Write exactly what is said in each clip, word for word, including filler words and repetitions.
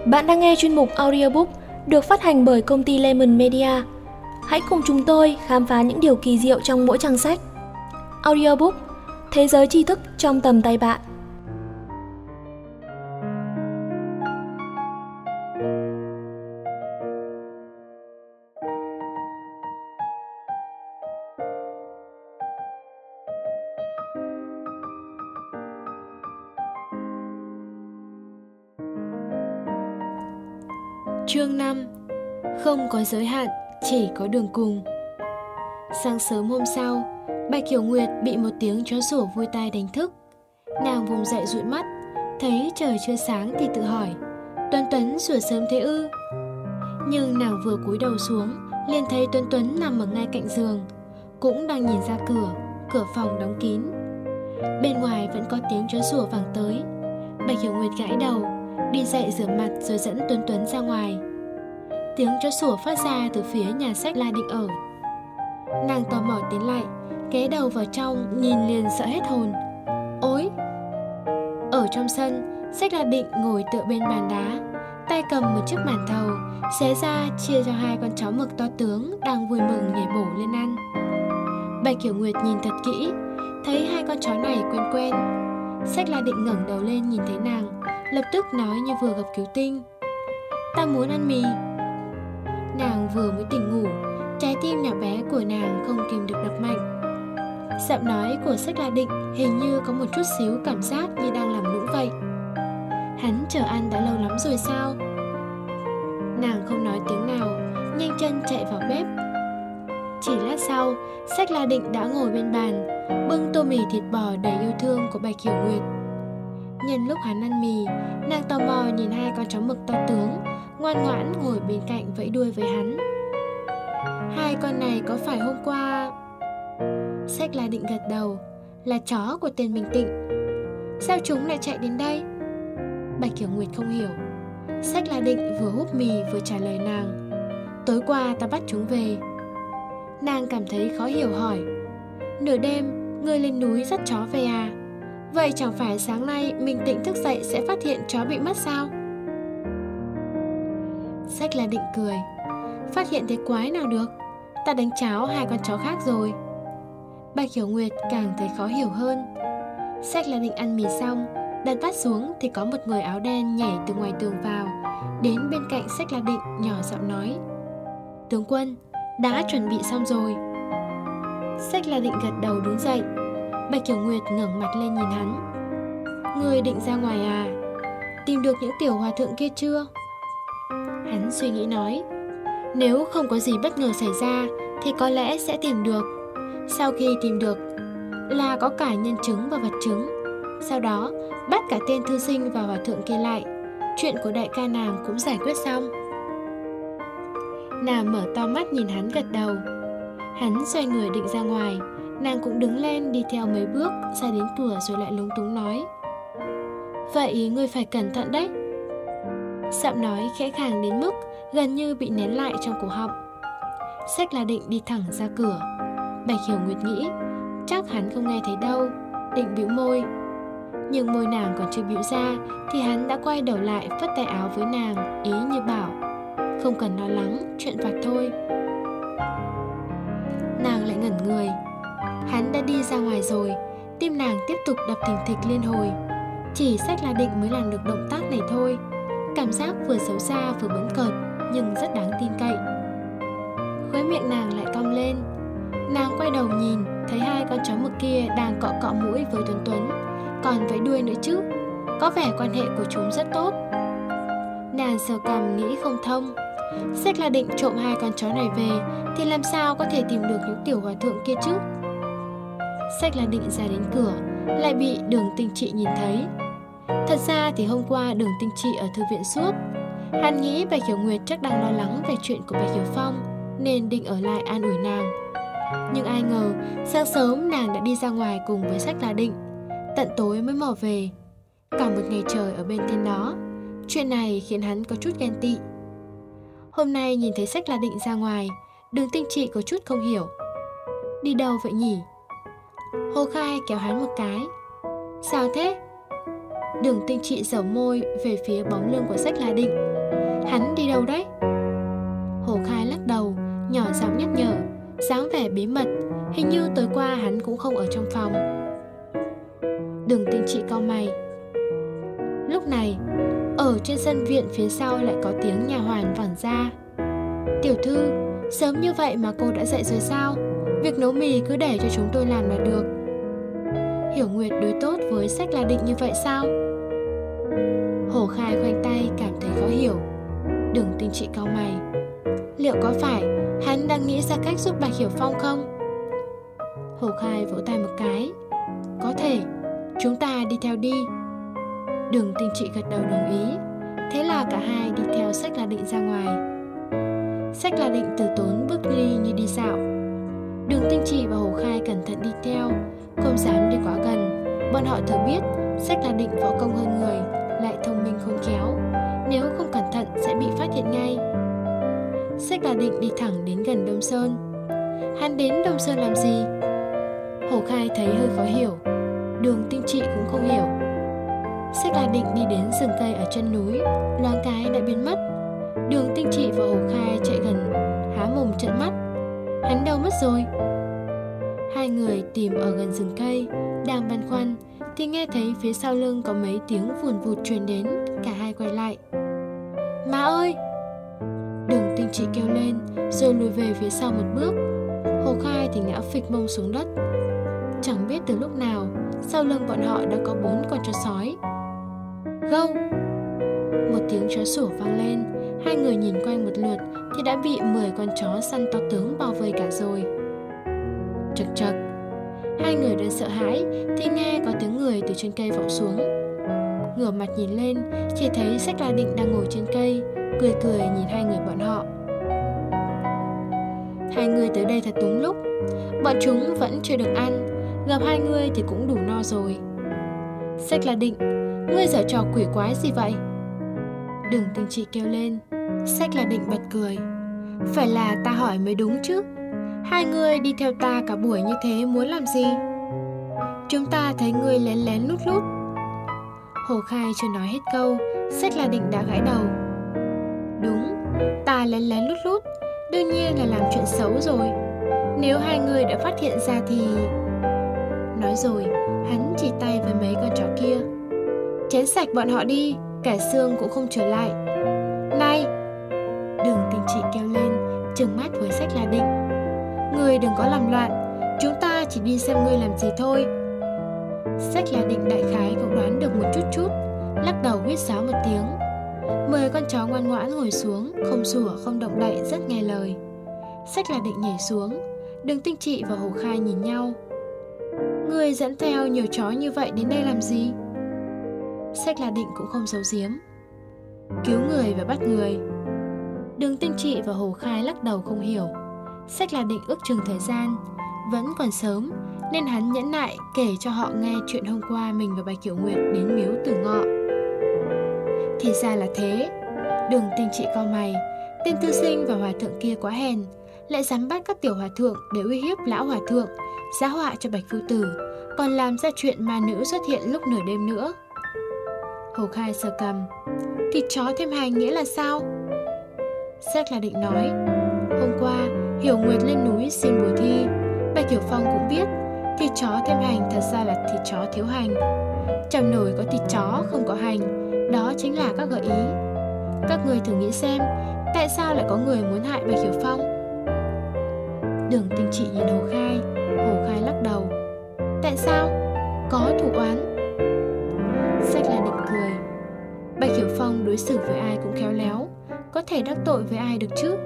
Bạn đang nghe chuyên mục audiobook được phát hành bởi công ty Lemon Media. Hãy cùng chúng tôi khám phá những điều kỳ diệu trong mỗi trang sách. Audiobook, thế giới tri thức trong tầm tay bạn. Chương năm. Không có giới hạn, chỉ có đường cùng. Sáng sớm hôm sau, Bạch Hiểu Nguyệt bị một tiếng chó sủa vui tai đánh thức. Nàng vùng dậy dụi mắt, thấy trời chưa sáng thì tự hỏi, Tuấn Tuấn sủa sớm thế ư? Nhưng nàng vừa cúi đầu xuống, liền thấy Tuấn Tuấn nằm ở ngay cạnh giường, cũng đang nhìn ra cửa, cửa phòng đóng kín. Bên ngoài vẫn có tiếng chó sủa vẳng tới. Bạch Hiểu Nguyệt gãi đầu, đi dậy rửa mặt rồi dẫn Tuấn Tuấn ra ngoài. Tiếng chó sủa phát ra từ phía nhà sách La Định ở. Nàng tò mò tiến lại, ghé đầu vào trong, nhìn liền sợ hết hồn. Ôi! Ở trong sân, Sách La Định ngồi tựa bên bàn đá, tay cầm một chiếc màn thầu, xé ra chia cho hai con chó mực to tướng đang vui mừng nhảy bổ lên ăn. Bạch Hiểu Nguyệt nhìn thật kỹ, thấy hai con chó này quen quen. Sách La Định ngẩng đầu lên nhìn thấy nàng, lập tức nói như vừa gặp cứu tinh. Ta muốn ăn mì. Nàng vừa mới tỉnh ngủ, trái tim nhỏ bé của nàng không kìm được đập mạnh. Giọng nói của Sách La Định hình như có một chút xíu cảm giác như đang làm nũng vậy. Hắn chờ ăn đã lâu lắm rồi sao? Nàng không nói tiếng nào, nhanh chân chạy vào bếp. Chỉ lát sau, Sách La Định đã ngồi bên bàn, bưng tô mì thịt bò đầy yêu thương của Bạch Hiểu Nguyệt. Nhân lúc hắn ăn mì, nàng tò mò nhìn hai con chó mực to tướng ngoan ngoãn ngồi bên cạnh vẫy đuôi với hắn. Hai con này có phải hôm qua... Sách La Định gật đầu, là chó của tên Bình Tịnh. Sao chúng lại chạy đến đây? Bạch Hiểu Nguyệt không hiểu. Sách La Định vừa húp mì vừa trả lời nàng. Tối qua ta bắt chúng về. Nàng cảm thấy khó hiểu hỏi, nửa đêm ngươi lên núi dắt chó về à? Vậy chẳng phải sáng nay Bình Tịnh thức dậy sẽ phát hiện chó bị mất sao? Sách La Định cười. Phát hiện thế quái nào được, ta đánh cháo hai con chó khác rồi. Bạch Hiểu Nguyệt càng thấy khó hiểu hơn. Sách La Định ăn mì xong, đặt bát xuống thì có một người áo đen nhảy từ ngoài tường vào, đến bên cạnh Sách La Định nhỏ giọng nói, tướng quân, đã chuẩn bị xong rồi. Sách La Định gật đầu đứng dậy. Bạch Hiểu Nguyệt ngẩng mặt lên nhìn hắn. Ngươi định ra ngoài à? Tìm được những tiểu hòa thượng kia chưa? Hắn suy nghĩ nói, nếu không có gì bất ngờ xảy ra thì có lẽ sẽ tìm được. Sau khi tìm được là có cả nhân chứng và vật chứng. Sau đó bắt cả tên thư sinh và hòa thượng kia lại. Chuyện của đại ca nàng cũng giải quyết xong. Nàng mở to mắt nhìn hắn gật đầu. Hắn xoay người định ra ngoài, nàng cũng đứng lên đi theo mấy bước ra đến cửa rồi lại lúng túng nói, vậy ngươi phải cẩn thận đấy. Giọng nói khẽ khàng đến mức gần như bị nén lại trong cổ họng. Sách La Định đi thẳng ra cửa. Bạch Hiểu Nguyệt nghĩ chắc hắn không nghe thấy đâu, định bĩu môi. Nhưng môi nàng còn chưa bĩu ra thì hắn đã quay đầu lại phất tay áo với nàng, ý như bảo, không cần lo lắng, chuyện vặt thôi. Nàng lại ngẩn người. Hắn đã đi ra ngoài rồi, tim nàng tiếp tục đập thình thịch liên hồi. Chỉ Sách La Định mới làm được động tác này thôi. Cảm giác vừa xấu xa vừa bấn cợt, nhưng rất đáng tin cậy. Khóe miệng nàng lại cong lên. Nàng quay đầu nhìn, thấy hai con chó mực kia đang cọ cọ mũi với Tuấn Tuấn, còn vẫy đuôi nữa chứ. Có vẻ quan hệ của chúng rất tốt. Nàng sờ cằm nghĩ không thông. Sách La Định trộm hai con chó này về thì làm sao có thể tìm được những tiểu hòa thượng kia chứ? Sách La Định ra đến cửa, lại bị Đường Tinh Trị nhìn thấy. Thật ra thì hôm qua Đường Tinh Trị ở thư viện suốt. Hắn nghĩ Bạch Hiểu Nguyệt chắc đang lo lắng về chuyện của Bạch Hiểu Phong, nên định ở lại an ủi nàng. Nhưng ai ngờ sáng sớm nàng đã đi ra ngoài cùng với Sách La Định, tận tối mới mò về. Cả một ngày trời ở bên tên đó. Chuyện này khiến hắn có chút ghen tị. Hôm nay nhìn thấy Sách La Định ra ngoài, Đường Tinh Trị có chút không hiểu. Đi đâu vậy nhỉ? Hồ Khai kéo hắn một cái. Sao thế? Đường Tinh Trị dẩu môi về phía bóng lưng của Sách La Định. Hắn đi đâu đấy? Hồ Khai lắc đầu, nhỏ giọng nhắc nhở, dáng vẻ bí mật, hình như tối qua hắn cũng không ở trong phòng. Đường Tinh Trị cau mày. Lúc này, ở trên sân viện phía sau lại có tiếng nhà hoàn vẳng ra. Tiểu thư, sớm như vậy mà cô đã dậy rồi sao? Việc nấu mì cứ để cho chúng tôi làm là được. Hiểu Nguyệt đối tốt với Sách La Định như vậy sao? Hồ Khai khoanh tay cảm thấy khó hiểu. Đường Tinh Trị cau mày. Liệu có phải hắn đang nghĩ ra cách giúp Bạch Hiểu Phong không? Hồ Khai vỗ tay một cái. Có thể, chúng ta đi theo đi. Đường Tinh Trị gật đầu đồng ý. Thế là cả hai đi theo Sách La Định ra ngoài. Sách La Định từ tốn bước đi như đi dạo. Đường Tinh Trị và Hồ Khai cẩn thận đi theo, không dám đi quá gần. Bọn họ thừa biết Sách La Định võ công hơn người, lại thông minh khôn khéo, nếu không cẩn thận sẽ bị phát hiện ngay. Sách La Định đi thẳng đến gần Đông Sơn. Hắn đến Đông Sơn làm gì? Hồ Khai thấy hơi khó hiểu. Đường Tinh Trị cũng không hiểu. Sách La Định đi đến rừng cây ở chân núi, loáng cái đã biến mất. Đường Tinh Trị và Hồ Khai chạy gần, há mồm trợn mắt. Hắn đâu mất rồi? Hai người tìm ở gần rừng cây, đang băn khoăn thì nghe thấy phía sau lưng có mấy tiếng vùn vụt truyền đến. Cả hai quay lại. Má ơi! Đường Tinh Trị kêu lên, rồi lùi về phía sau một bước. Hồ Khai thì ngã phịch mông xuống đất. Chẳng biết từ lúc nào, sau lưng bọn họ đã có bốn con chó sói. Gâu! Một tiếng chó sủa vang lên. Hai người nhìn quanh một lượt thì đã bị mười con chó săn to tướng bao vây cả rồi. Chật chật. Hai người đang sợ hãi thì nghe có tiếng người từ trên cây vọng xuống. Ngửa mặt nhìn lên, chỉ thấy Sách La Định đang ngồi trên cây, cười cười nhìn hai người bọn họ. Hai người tới đây thật đúng lúc. Bọn chúng vẫn chưa được ăn, gặp hai người thì cũng đủ no rồi. Sách La Định, ngươi giở trò quỷ quái gì vậy? Đường Tinh Trị kêu lên. Sách La Định bật cười. Phải là ta hỏi mới đúng chứ. Hai người đi theo ta cả buổi như thế muốn làm gì? Chúng ta thấy ngươi lén lén lút lút. Hồ Khai chưa nói hết câu, Sách La Định đã gãi đầu. Đúng, ta lén lén lút lút, đương nhiên là làm chuyện xấu rồi. Nếu hai người đã phát hiện ra thì... Nói rồi, hắn chỉ tay với mấy con chó kia. Chén sạch bọn họ đi, cả xương cũng không trở lại. Này! Đường Tinh Trị kêu lên, trừng mắt với Sách La Định. Ngươi đừng có làm loạn, chúng ta chỉ đi xem ngươi làm gì thôi. Sách La Định đại khái cũng đoán được một chút chút, lắc đầu huýt sáo một tiếng. Mười con chó ngoan ngoãn ngồi xuống, không sủa không động đậy, rất nghe lời. Sách La Định nhảy xuống. Đường Tinh Trị và Hồ Khai nhìn nhau. Ngươi dẫn theo nhiều chó như vậy đến đây làm gì? Sách La Định cũng không giấu giếm. Cứu người và bắt người. Đường Tinh Trị và Hồ Khai lắc đầu không hiểu. Sách La Định ước chừng thời gian vẫn còn sớm, nên hắn nhẫn nại kể cho họ nghe chuyện hôm qua mình và Bạch Hiểu Nguyệt đến miếu Tử Ngọ. Thì ra là thế. Đường Tinh Trị cau mày. Tên thư sinh và hòa thượng kia quá hèn, lại dám bắt các tiểu hòa thượng để uy hiếp lão hòa thượng, giá họa cho Bạch phu tử, còn làm ra chuyện ma nữ xuất hiện lúc nửa đêm nữa. Hồ Khai sờ cằm. Thịt chó thêm hành nghĩa là sao? Sách La Định nói. Hôm qua Hiểu Nguyệt lên núi xin bùa thi, Bạch Hiểu Phong cũng biết thịt chó thêm hành thật ra là thịt chó thiếu hành. Trong nồi có thịt chó không có hành, đó chính là các gợi ý. Các người thử nghĩ xem, tại sao lại có người muốn hại Bạch Hiểu Phong? Đường Tinh Trị nhìn Hồ Khai. Hồ Khai lắc đầu. Tại sao? Có thủ oán. Sách La Định cười. Bạch Hiểu Phong đối xử với ai cũng khéo léo, có thể đắc tội với ai được chứ?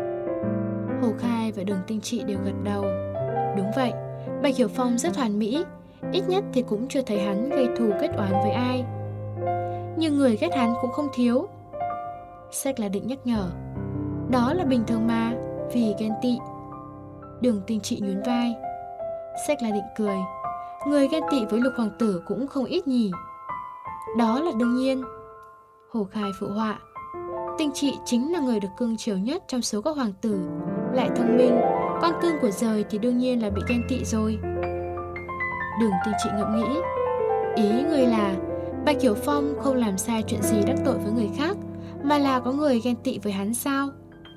Hồ Khai và Đường Tinh Trị đều gật đầu. Đúng vậy, Bạch Hiểu Phong rất hoàn mỹ, ít nhất thì cũng chưa thấy hắn gây thù kết oán với ai. Nhưng người ghét hắn cũng không thiếu. Sách La Định nhắc nhở. Đó là bình thường mà, vì ghen tị. Đường Tinh Trị nhún vai. Sách La Định cười. Người ghen tị với Lục hoàng tử cũng không ít nhỉ? Đó là đương nhiên. Hồ Khai phụ họa. Tinh Trị chính là người được cưng chiều nhất trong số các hoàng tử, lại thông minh, con cưng của giời thì đương nhiên là bị ghen tị rồi. Đường Tinh Trị ngẫm nghĩ. Ý ngươi là Bạch Hiểu Phong không làm sai chuyện gì đắc tội với người khác, mà là có người ghen tị với hắn sao?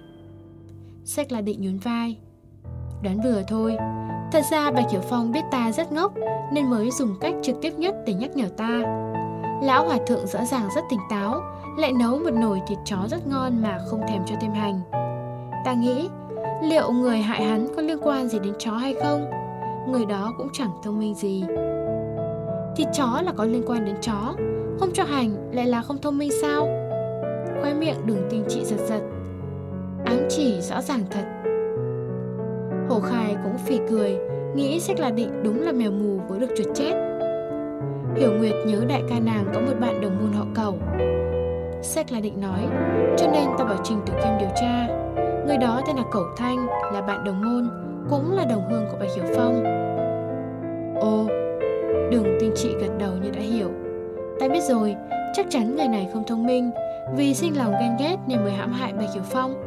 Sách La Định nhún vai. Đoán bừa thôi. Thật ra Bạch Hiểu Phong biết ta rất ngốc nên mới dùng cách trực tiếp nhất để nhắc nhở ta. Lão hòa thượng rõ ràng rất tỉnh táo, lại nấu một nồi thịt chó rất ngon mà không thèm cho thêm hành. Ta nghĩ, liệu người hại hắn có liên quan gì đến chó hay không? Người đó cũng chẳng thông minh gì. Thịt chó là có liên quan đến chó, không cho hành lại là không thông minh sao? Khóe miệng Đường Tinh Trị giật giật. Ám chỉ rõ ràng thật. Hổ Khai cũng phì cười, nghĩ Sách La Định đúng là mèo mù với được chuột chết. Hiểu Nguyệt nhớ đại ca nàng có một bạn đồng môn họ Cẩu. Sách La Định nói, cho nên ta bảo Trình Tử Khiêm điều tra. Người đó tên là Cẩu Thanh, là bạn đồng môn, cũng là đồng hương của Bạch Hiểu Phong. Ồ, Đường Tinh Trị gật đầu như đã hiểu. Ta biết rồi, chắc chắn người này không thông minh, vì sinh lòng ghen ghét nên mới hãm hại Bạch Hiểu Phong.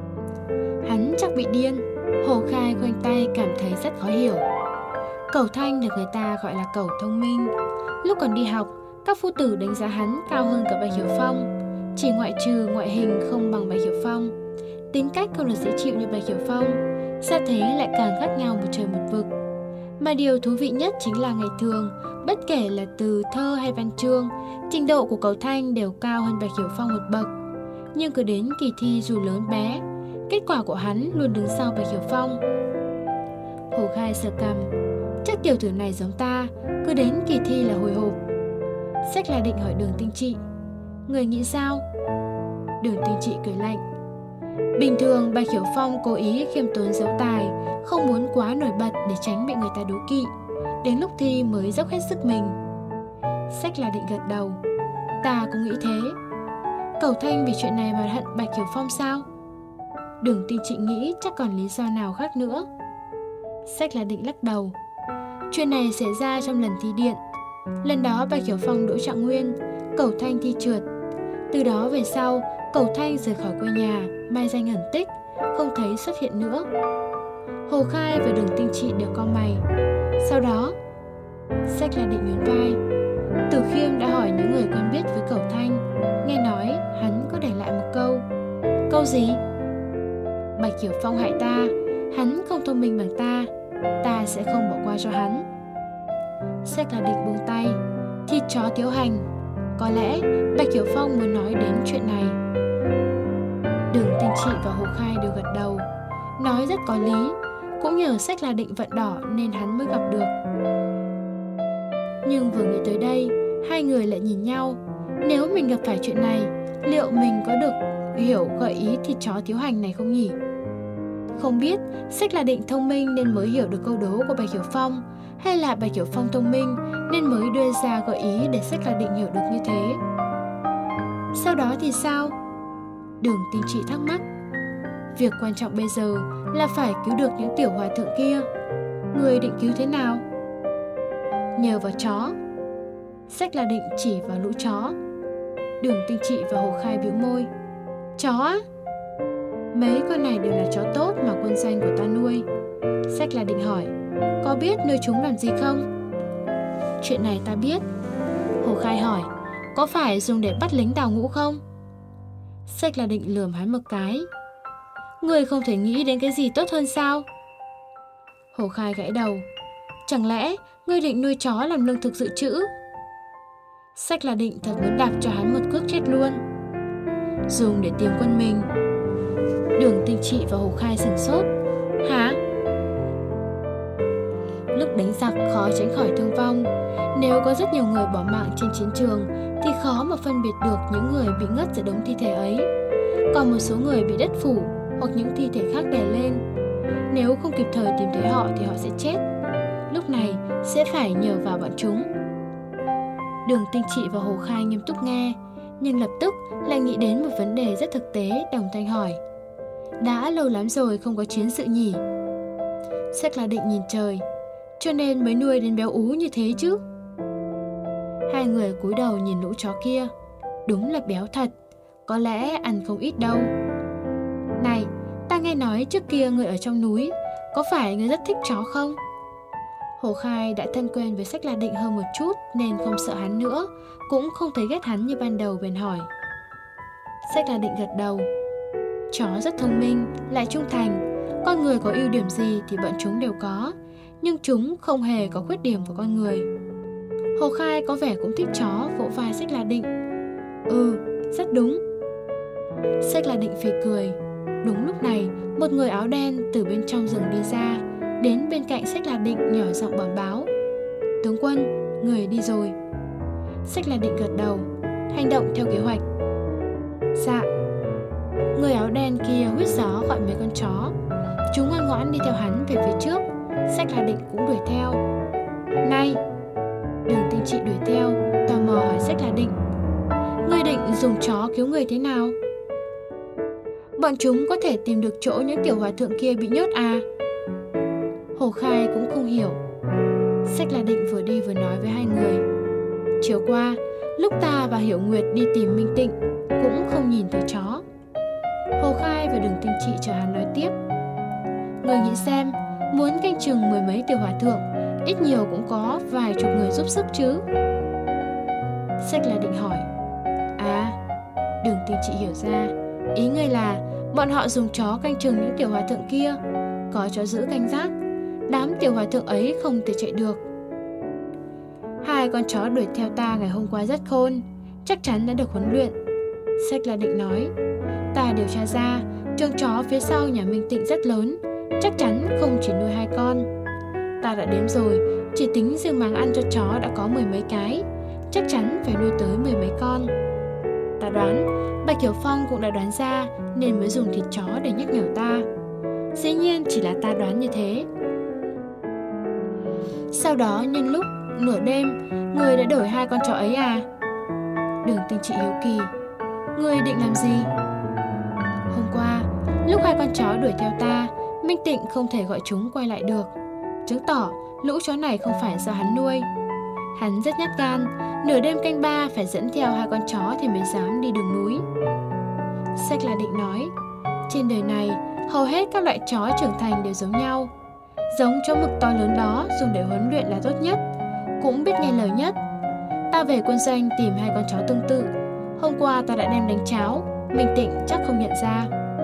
Hắn chắc bị điên. Hổ Khai khoanh tay cảm thấy rất khó hiểu. Cẩu Thanh được người ta gọi là Cẩu thông minh. Lúc còn đi học, các phu tử đánh giá hắn cao hơn cả Bạch Hiểu Phong, chỉ ngoại trừ ngoại hình không bằng Bạch Hiểu Phong. Tính cách không được dễ chịu như Bạch Hiểu Phong, ra thế lại càng khác nhau một trời một vực. Mà điều thú vị nhất chính là ngày thường, bất kể là từ thơ hay văn chương, trình độ của Cẩu Thanh đều cao hơn Bạch Hiểu Phong một bậc. Nhưng cứ đến kỳ thi dù lớn bé, kết quả của hắn luôn đứng sau Bạch Hiểu Phong. Hổ Khai sờ cằm, chắc tiểu tử này giống ta, cứ đến kỳ thi là hồi hộp. Sách La Định hỏi Đường Tinh Trị, người nghĩ sao? Đường Tinh Trị cười lạnh. Bình thường Bạch Hiểu Phong cố ý khiêm tốn giấu tài, không muốn quá nổi bật để tránh bị người ta đố kỵ, đến lúc thi mới dốc hết sức mình. Sách La Định gật đầu, ta cũng nghĩ thế. Cẩu Thanh vì chuyện này mà hận Bạch Hiểu Phong sao? Đường Tinh Trị nghĩ chắc còn lý do nào khác nữa. Sách La Định lắc đầu. Chuyện này xảy ra trong lần thi điện. Lần đó Bạch Hiểu Phong đỗ trạng nguyên, Cẩu Thanh thi trượt. Từ đó về sau, Cẩu Thanh rời khỏi quê nhà, mai danh ẩn tích, không thấy xuất hiện nữa. Hổ Khai và Đường Tinh Trị đều cau mày. Sau đó, Sách La Định nhún vai. Tử Khiêm đã hỏi những người quen biết với Cẩu Thanh, nghe nói hắn có để lại một câu. Câu gì? Bạch Hiểu Phong hại ta, hắn không thông minh bằng ta, ta sẽ không bỏ qua cho hắn. Sách La Định buông tay. Thịt chó thiếu hành. Có lẽ Bạch Hiểu Phong muốn nói đến chuyện này. Đường Tinh Trị và Hổ Khai đều gật đầu, nói rất có lý. Cũng nhờ Sách La Định vận đỏ nên hắn mới gặp được. Nhưng vừa nghĩ tới đây, hai người lại nhìn nhau. Nếu mình gặp phải chuyện này, liệu mình có được hiểu gợi ý thịt chó thiếu hành này không nhỉ? Không biết Sách La Định thông minh nên mới hiểu được câu đố của Bạch Hiểu Phong, hay là Bạch Hiểu Phong thông minh nên mới đưa ra gợi ý để Sách La Định hiểu được như thế. Sau đó thì sao? Đường Tinh Trị thắc mắc. Việc quan trọng bây giờ là phải cứu được những tiểu hòa thượng kia. Người định cứu thế nào? Nhờ vào chó. Sách La Định chỉ vào lũ chó. Đường Tinh Trị và Hổ Khai bĩu môi. Chó á? Mấy con này đều là chó tốt mà quân doanh của ta nuôi. Sách La Định hỏi, có biết nuôi chúng làm gì không? Chuyện này ta biết. Hổ Khai hỏi, có phải dùng để bắt lính đào ngũ không? Sách La Định lườm hắn một cái. Người không thể nghĩ đến cái gì tốt hơn sao? Hổ Khai gãy đầu. Chẳng lẽ ngươi định nuôi chó làm lương thực dự trữ? Sách La Định thật muốn đạp cho hắn một cước chết luôn. Dùng để tìm quân mình. Đường Tinh Trị và Hổ Khai sửng sốt. Hả? Lúc đánh giặc khó tránh khỏi thương vong. Nếu có rất nhiều người bỏ mạng trên chiến trường thì khó mà phân biệt được những người bị ngất giữa đống thi thể ấy. Còn một số người bị đất phủ hoặc những thi thể khác đè lên. Nếu không kịp thời tìm thấy họ thì họ sẽ chết. Lúc này sẽ phải nhờ vào bọn chúng. Đường Tinh Trị và Hổ Khai nghiêm túc nghe, nhưng lập tức lại nghĩ đến một vấn đề rất thực tế, đồng thanh hỏi. Đã lâu lắm rồi không có chiến sự nhỉ? Sách La Định nhìn trời. Cho nên mới nuôi đến béo ú như thế chứ? Hai người cúi đầu nhìn lũ chó kia. Đúng là béo thật, có lẽ ăn không ít đâu. Này, ta nghe nói trước kia người ở trong núi, có phải người rất thích chó không? Hồ Khai đã thân quen với Sách La Định hơn một chút nên không sợ hắn nữa, cũng không thấy ghét hắn như ban đầu, bèn hỏi. Sách La Định gật đầu. Chó rất thông minh, lại trung thành. Con người có ưu điểm gì thì bọn chúng đều có, nhưng chúng không hề có khuyết điểm của con người. Hồ Khai có vẻ cũng thích chó, vỗ vai Sách La Định. Ừ, rất đúng. Sách La Định phì cười. Đúng lúc này, một người áo đen từ bên trong rừng đi ra, đến bên cạnh Sách La Định nhỏ giọng bẩm báo. Tướng quân, người đi rồi. Sách La Định gật đầu, hành động theo kế hoạch. Dạ. Người áo đen kia huýt gió gọi mấy con chó. Chúng ngoan ngoãn đi theo hắn về phía trước. Sách La Định cũng đuổi theo. Này! Đường Tinh Trị đuổi theo, tò mò hỏi Sách La Định. Ngươi định dùng chó cứu người thế nào? Bọn chúng có thể tìm được chỗ những tiểu hòa thượng kia bị nhốt à? Hồ Khai cũng không hiểu. Sách La Định vừa đi vừa nói với hai người. Chiều qua, lúc ta và Hiểu Nguyệt đi tìm Minh Tịnh, cũng không nhìn thấy chó. Hồ Khai và Đường Tinh Trị chờ hắn nói tiếp. Người nghĩ xem, muốn canh chừng mười mấy tiểu hòa thượng, ít nhiều cũng có vài chục người giúp sức chứ. Sách La Định hỏi. À, Đường Tinh Trị hiểu ra. Ý ngươi là bọn họ dùng chó canh chừng những tiểu hòa thượng kia, có chó giữ canh gác, đám tiểu hòa thượng ấy không thể chạy được. Hai con chó đuổi theo ta ngày hôm qua rất khôn, chắc chắn đã được huấn luyện. Sách La Định nói. Ta điều tra ra, chuồng chó phía sau nhà Minh Tịnh rất lớn, chắc chắn không chỉ nuôi hai con. Ta đã đếm rồi, chỉ tính riêng máng ăn cho chó đã có mười mấy cái, chắc chắn phải nuôi tới mười mấy con. Ta đoán, Bạch Hiểu Phong cũng đã đoán ra nên mới dùng thịt chó để nhắc nhở ta. Dĩ nhiên chỉ là ta đoán như thế. Sau đó nhân lúc nửa đêm, người đã đổi hai con chó ấy à? Đường Tinh Trị hiếu kỳ. Người định làm gì? Hôm qua, lúc hai con chó đuổi theo ta, Minh Tịnh không thể gọi chúng quay lại được, chứng tỏ lũ chó này không phải do hắn nuôi. Hắn rất nhát gan, nửa đêm canh ba phải dẫn theo hai con chó thì mới dám đi đường núi. Sách La Định nói, trên đời này, hầu hết các loại chó trưởng thành đều giống nhau. Giống chó mực to lớn đó dùng để huấn luyện là tốt nhất, cũng biết nghe lời nhất. Ta về quân doanh tìm hai con chó tương tự. Hôm qua ta đã đem đánh cháo, Minh Tịnh chắc không nhận ra.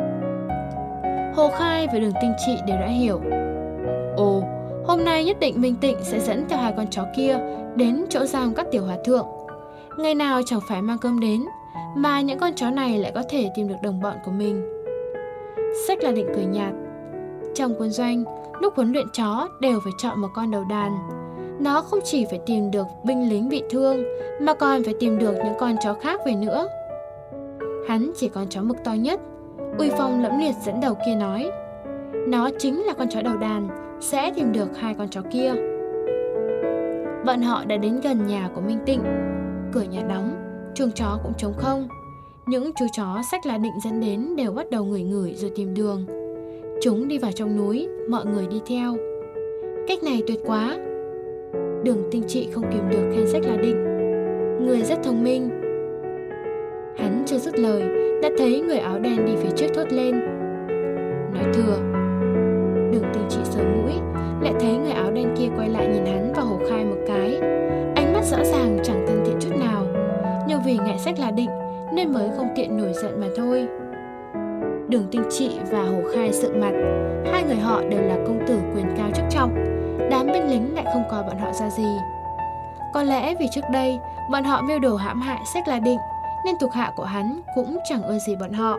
Hồ Khai và Đường Tinh Trị đều đã hiểu. Ồ, hôm nay nhất định Minh Tịnh sẽ dẫn theo hai con chó kia đến chỗ giam các tiểu hòa thượng. Ngày nào chẳng phải mang cơm đến, mà những con chó này lại có thể tìm được đồng bọn của mình. Sách La Định cười nhạt. Trong quân doanh, lúc huấn luyện chó đều phải chọn một con đầu đàn. Nó không chỉ phải tìm được binh lính bị thương, mà còn phải tìm được những con chó khác về nữa. Hắn chỉ con chó mực to nhất, uy phong lẫm liệt dẫn đầu kia nói. Nó chính là con chó đầu đàn, sẽ tìm được hai con chó kia. Bọn họ đã đến gần nhà của Minh Tịnh. Cửa nhà đóng, chuồng chó cũng trống không. Những chú chó Sách La Định dẫn đến đều bắt đầu ngửi ngửi rồi tìm đường. Chúng đi vào trong núi, mọi người đi theo. Cách này tuyệt quá. Đường Tinh Trị không kìm được khen Sách La Định. Người rất thông minh. Hắn chưa dứt lời, đã thấy người áo đen đi phía trước thốt lên. Nói thừa. Đường Tinh Trị sờ mũi, lại thấy người áo đen kia quay lại nhìn hắn và Hồ Khai một cái. Ánh mắt rõ ràng chẳng thân thiện chút nào, nhưng vì ngại Sách La Định nên mới không tiện nổi giận mà thôi. Đường Tinh Trị và Hồ Khai sượng mặt. Hai người họ đều là công tử quyền cao chức trọng, đám binh lính lại không coi bọn họ ra gì. Có lẽ vì trước đây bọn họ mưu đồ hãm hại Sách La Định, nên thuộc hạ của hắn cũng chẳng ưa gì bọn họ.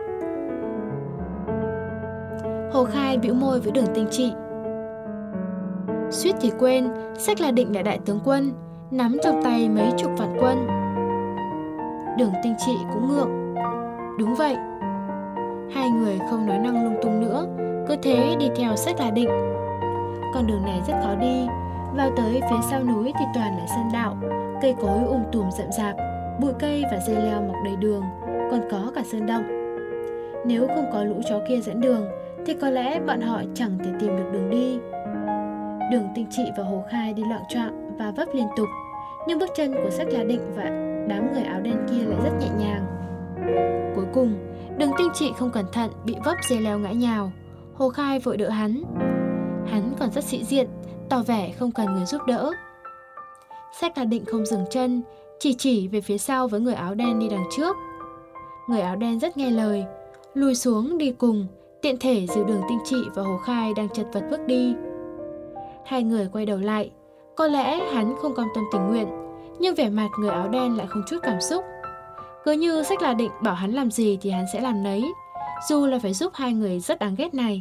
Hồ Khai bĩu môi với Đường Tinh Trị. Suýt thì quên, Sách La Định là đại tướng quân, nắm trong tay mấy chục vạn quân. Đường Tinh Trị cũng ngượng. Đúng vậy. Hai người không nói năng lung tung nữa, cứ thế đi theo Sách La Định. Con đường này rất khó đi, vào tới phía sau núi thì toàn là sơn đạo, cây cối um tùm rậm rạp, bụi cây và dây leo mọc đầy đường, còn có cả sơn động. Nếu không có lũ chó kia dẫn đường thì có lẽ bọn họ chẳng thể tìm được đường đi. Đường Tinh Trị và Hồ Khai đi loạng choạng và vấp liên tục, nhưng bước chân của Sách La Định và đám người áo đen kia lại rất nhẹ nhàng. Cuối cùng, Đường Tinh Trị không cẩn thận bị vấp dây leo ngã nhào. Hồ Khai vội đỡ hắn. Hắn còn rất sĩ diện, tỏ vẻ không cần người giúp đỡ. Sách là Định không dừng chân, chỉ chỉ về phía sau với người áo đen đi đằng trước. Người áo đen rất nghe lời, lùi xuống đi cùng, tiện thể giữ Đường Tinh Trị và Hồ Khai đang chật vật bước đi. Hai người quay đầu lại, có lẽ hắn không cam tâm tình nguyện, nhưng vẻ mặt người áo đen lại không chút cảm xúc. Cứ như Sách là Định bảo hắn làm gì thì hắn sẽ làm nấy, dù là phải giúp hai người rất đáng ghét này.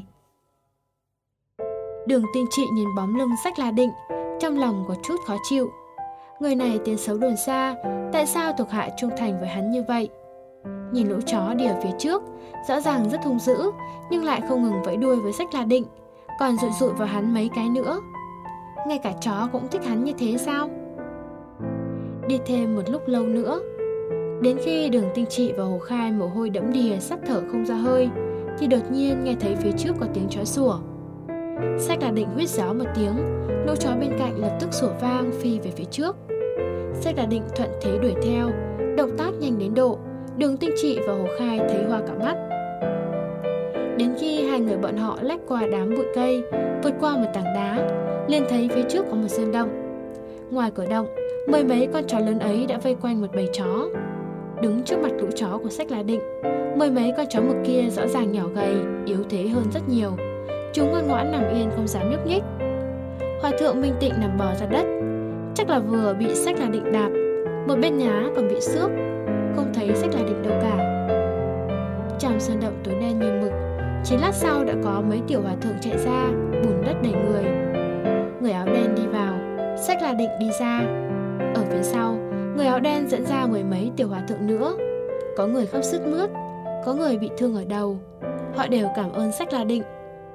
Đường Tinh Trị nhìn bóng lưng Sách là Định, trong lòng có chút khó chịu. Người này tiếng xấu đồn xa, tại sao thuộc hạ trung thành với hắn như vậy? Nhìn lũ chó đi ở phía trước, rõ ràng rất hung dữ, nhưng lại không ngừng vẫy đuôi với Sách là Định, còn dụi dụi vào hắn mấy cái nữa. Ngay cả chó cũng thích hắn như thế sao? Đi thêm một lúc lâu nữa, đến khi Đường Tinh Trị và Hồ Khai mồ hôi đẫm đìa sắp thở không ra hơi, thì đột nhiên nghe thấy phía trước có tiếng chó sủa. Sách là Định huýt gió một tiếng, lũ chó bên cạnh lập tức sủa vang phi về phía trước. Sách là Định thuận thế đuổi theo, động tác nhanh đến độ Đường Tinh Trị và Hồ Khai thấy hoa cả mắt. Đến khi hai người bọn họ lách qua đám bụi cây, vượt qua một tảng đá, liền thấy phía trước có một sơn động. Ngoài cửa động, mười mấy con chó lớn ấy đã vây quanh một bầy chó. Đứng trước mặt lũ chó của Sách là Định, mười mấy con chó mực kia rõ ràng nhỏ gầy, yếu thế hơn rất nhiều. Chúng ngoan ngoãn nằm yên không dám nhúc nhích. Hòa thượng Minh Tịnh nằm bò ra đất, chắc là vừa bị Sách là Định đạp, một bên nhá còn bị xước, không thấy Sách là Định đâu cả. Trong sơn động tối đen như mực, chỉ lát sau đã có mấy tiểu hòa thượng chạy ra, bùn đất đầy người. Người áo đen đi vào, Sách là Định đi ra. Ở phía sau, người áo đen dẫn ra mười mấy tiểu hòa thượng nữa. Có người khóc sướt mướt, có người bị thương ở đầu. Họ đều cảm ơn Sách là Định.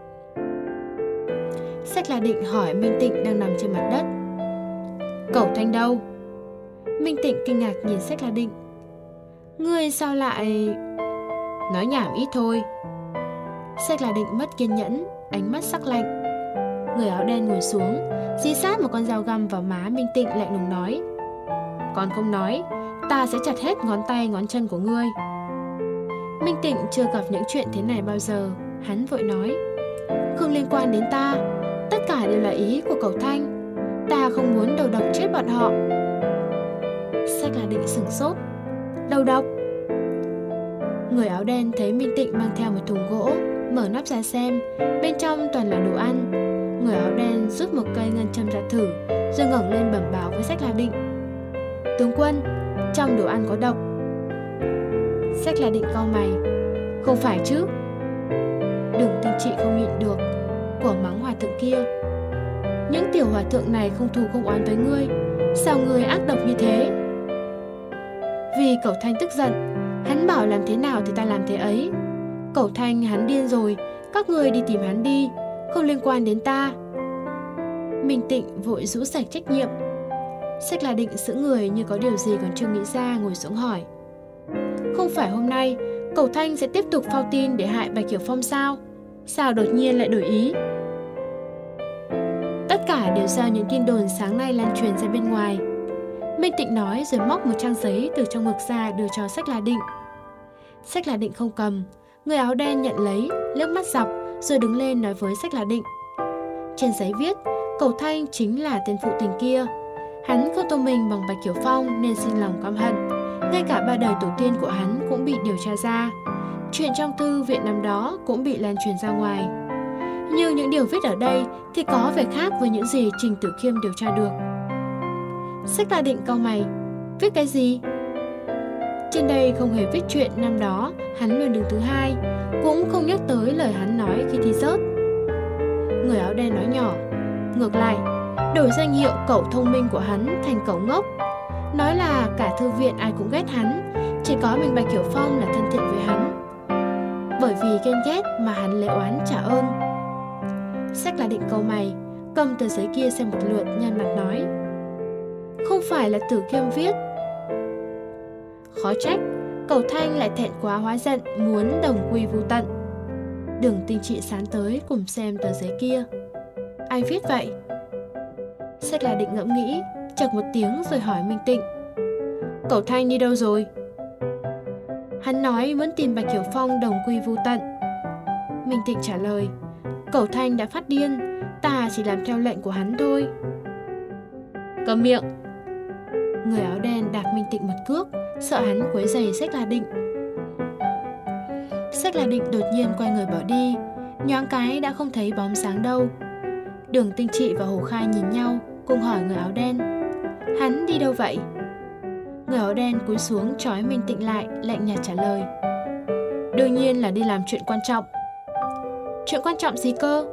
Sách là Định hỏi Minh Tịnh đang nằm trên mặt đất: Cẩu Thanh đâu? Minh Tịnh kinh ngạc nhìn Sách là Định. Ngươi sao lại... Nói nhảm ít thôi. Sách là Định mất kiên nhẫn, ánh mắt sắc lạnh. Người áo đen ngồi xuống, dí sát một con dao găm vào má Minh Tịnh, lạnh lùng nói: Còn không nói, ta sẽ chặt hết ngón tay ngón chân của ngươi. Minh Tịnh chưa gặp những chuyện thế này bao giờ, hắn vội nói: Không liên quan đến ta, tất cả đều là ý của Cẩu Thanh. Ta không muốn đầu độc chết bọn họ. Sách là Định sửng sốt. Đầu độc? Người áo đen thấy Minh Tịnh mang theo một thùng gỗ, mở nắp ra xem, bên trong toàn là đồ ăn. Người áo đen rút một cây ngân châm ra thử, rồi ngẩng lên bẩm báo với Sách là Định: Tướng quân, trong đồ ăn có độc. Sách là Định cau mày: Không phải chứ? Đường Tinh Trị không nhịn được, của mắng hòa thượng kia: Những tiểu hòa thượng này không thù không oán với ngươi, sao ngươi ác độc như thế? Vì Cẩu Thanh tức giận, hắn bảo làm thế nào thì ta làm thế ấy. Cẩu Thanh hắn điên rồi, các ngươi đi tìm hắn đi, không liên quan đến ta. Minh Tịnh vội rũ sạch trách nhiệm. Sách là Định sững người như có điều gì còn chưa nghĩ ra, ngồi xuống hỏi: Không phải hôm nay Cẩu Thanh sẽ tiếp tục phao tin để hại Bạch Hiểu Phong sao? Sao đột nhiên lại đổi ý? Tất cả đều do những tin đồn sáng nay lan truyền ra bên ngoài. Minh Tịnh nói rồi móc một trang giấy từ trong ngực ra đưa cho Sách là Định. Sách là Định không cầm, người áo đen nhận lấy, liếc mắt dọc rồi đứng lên nói với Sách là Định: Trên giấy viết Cẩu Thanh chính là tên phụ tình kia. Hắn không tôn mình bằng Bạch Hiểu Phong nên xin lòng căm hận. Ngay cả ba đời tổ tiên của hắn cũng bị điều tra ra. Chuyện trong thư viện năm đó cũng bị lan truyền ra ngoài. Nhưng những điều viết ở đây thì có vẻ khác với những gì Trình Tử Khiêm điều tra được. Sách là Định cau mày: Viết cái gì? Trên đây không hề viết chuyện năm đó hắn luôn đứng thứ hai, cũng không nhắc tới lời hắn nói khi thi rớt. Người áo đen nói nhỏ: Ngược lại, đổi danh hiệu Cẩu Thông Minh của hắn thành Cẩu Ngốc. Nói là cả thư viện ai cũng ghét hắn, chỉ có mình Bạch Hiểu Phong là thân thiện với hắn. Bởi vì ghen ghét mà hắn lấy oán trả ơn. Sách là Định cau mày, cầm tờ giấy kia xem một lượt, nhăn mặt nói: Không phải là Tử Khiêm viết. Khó trách Cẩu Thanh lại thẹn quá hóa giận, muốn đồng quy vu tận. Đường Tinh Trị sán tới cùng xem tờ giấy kia. Ai viết vậy? Sách là Định ngẫm nghĩ, chật một tiếng rồi hỏi Minh Tịnh: Cẩu Thanh đi đâu rồi? Hắn nói muốn tìm Bạch Hiểu Phong đồng quy vu tận. Minh Tịnh trả lời: Cẩu Thanh đã phát điên, Ta chỉ làm theo lệnh của hắn thôi. Cầm miệng! Người áo đen đạp Minh Tịnh một cước, sợ hắn quấy rầy Xách La Định. Xách La Định đột nhiên quay người bỏ đi, nhoáng cái đã không thấy bóng sáng đâu. Đường Tinh Trị và Hồ Khai nhìn nhau, cùng hỏi người áo đen: Hắn đi đâu vậy? Người áo đen cúi xuống trói Minh Tịnh lại, lạnh nhạt trả lời: Đương nhiên là đi làm chuyện quan trọng. Chuyện quan trọng gì cơ?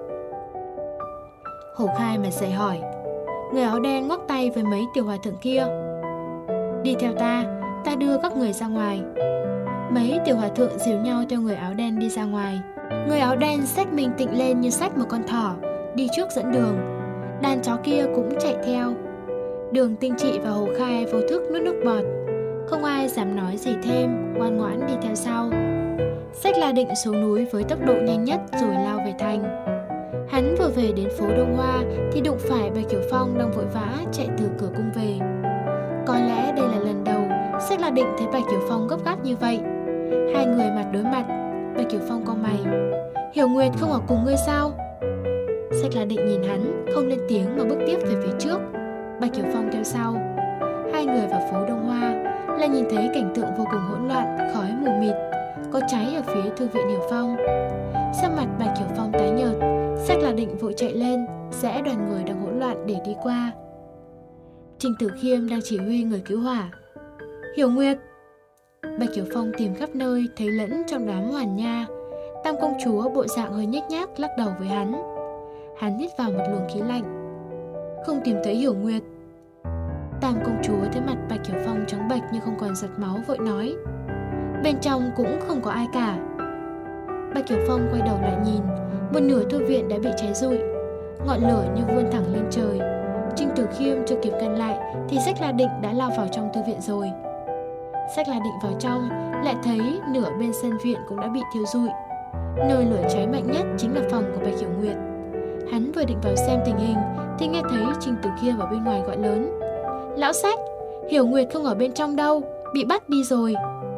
Hồ Khai mặt dày hỏi. Người áo đen ngoắc tay với mấy tiểu hòa thượng kia: Đi theo ta, ta đưa các người ra ngoài. Mấy tiểu hòa thượng dìu nhau theo người áo đen đi ra ngoài. Người áo đen xách Minh Tịnh lên như xách một con thỏ, đi trước dẫn đường. Đàn chó kia cũng chạy theo. Đường Tinh Trị và Hồ Khai vô thức nuốt nước bọt. Không ai dám nói gì thêm, ngoan ngoãn đi theo sau. Xách La Định xuống núi với tốc độ nhanh nhất rồi lao về thành. Hắn vừa về đến phố Đông Hoa thì đụng phải Bạch Hiểu Phong đang vội vã chạy từ cửa cung về. Có lẽ đây là lần đầu Xách La Định thấy Bạch Hiểu Phong gấp gáp như vậy. Hai người mặt đối mặt. Bạch Hiểu Phong cau mày: Hiểu Nguyệt không ở cùng ngươi sao? Xách La Định nhìn hắn, không lên tiếng mà bước tiếp về phía trước. Bạch Hiểu Phong theo sau. Hai người vào phố Đông Hoa là nhìn thấy cảnh tượng vô cùng hỗn loạn, khói mù mịt, có cháy ở phía thư viện Hiểu Phong. Sắc mặt Bạch Hiểu Phong tái nhợt, Xách La Định vội chạy lên, rẽ đoàn người đang hỗn loạn để đi qua. Trình Tử Khiêm đang chỉ huy người cứu hỏa. Hiểu Nguyệt! Bạch Hiểu Phong tìm khắp nơi thấy lẫn trong đám hoàn nha. Tam công chúa bộ dạng hơi nhếch nhác lắc đầu với hắn. Hắn hít vào một luồng khí lạnh. Không tìm thấy Hiểu Nguyệt. Tam công chúa thấy mặt Bạch Hiểu Phong trắng bệch như không còn giọt máu, vội nói: Bên trong cũng không có ai cả. Bạch Hiểu Phong quay đầu lại nhìn, một nửa thư viện đã bị cháy rụi, ngọn lửa như vươn thẳng lên trời. Trình Tử Khiêm chưa kịp ngăn lại thì Xách La Định đã lao vào trong thư viện rồi. Xách La Định vào trong lại thấy nửa bên sân viện cũng đã bị thiêu rụi. Nơi lửa cháy mạnh nhất chính là phòng của Bạch Hiểu Nguyệt. Hắn vừa định vào xem tình hình thì nghe thấy Trình Tử Khiêm ở bên ngoài gọi lớn: Lão Xách, Hiểu Nguyệt không ở bên trong đâu, bị bắt đi rồi.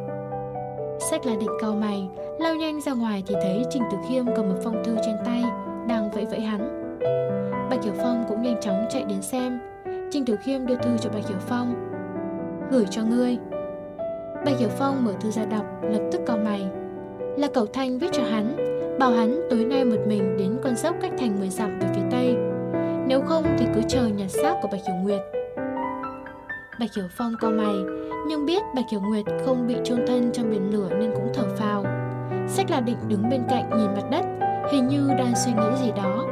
Xách La Định cau mày, lao nhanh ra ngoài thì thấy Trình Tử Khiêm cầm một phong thư trên tay, đang vẫy vẫy hắn. Bạch Hiểu Phong cũng nhanh chóng chạy đến xem. Trình Tử Khiêm đưa thư cho Bạch Hiểu Phong: Gửi cho ngươi. Bạch Hiểu Phong mở thư ra đọc, lập tức cau mày. Là Cẩu Thanh viết cho hắn, bảo hắn tối nay một mình đến con dốc cách thành mười dặm về phía tây. Nếu không thì cứ chờ nhặt xác của Bạch Hiểu Nguyệt. Bạch Hiểu Phong cau mày, nhưng biết Bạch Hiểu Nguyệt không bị chôn thân trong biển lửa nên cũng thở phào. Xách La Định đứng bên cạnh nhìn mặt đất, hình như đang suy nghĩ gì đó.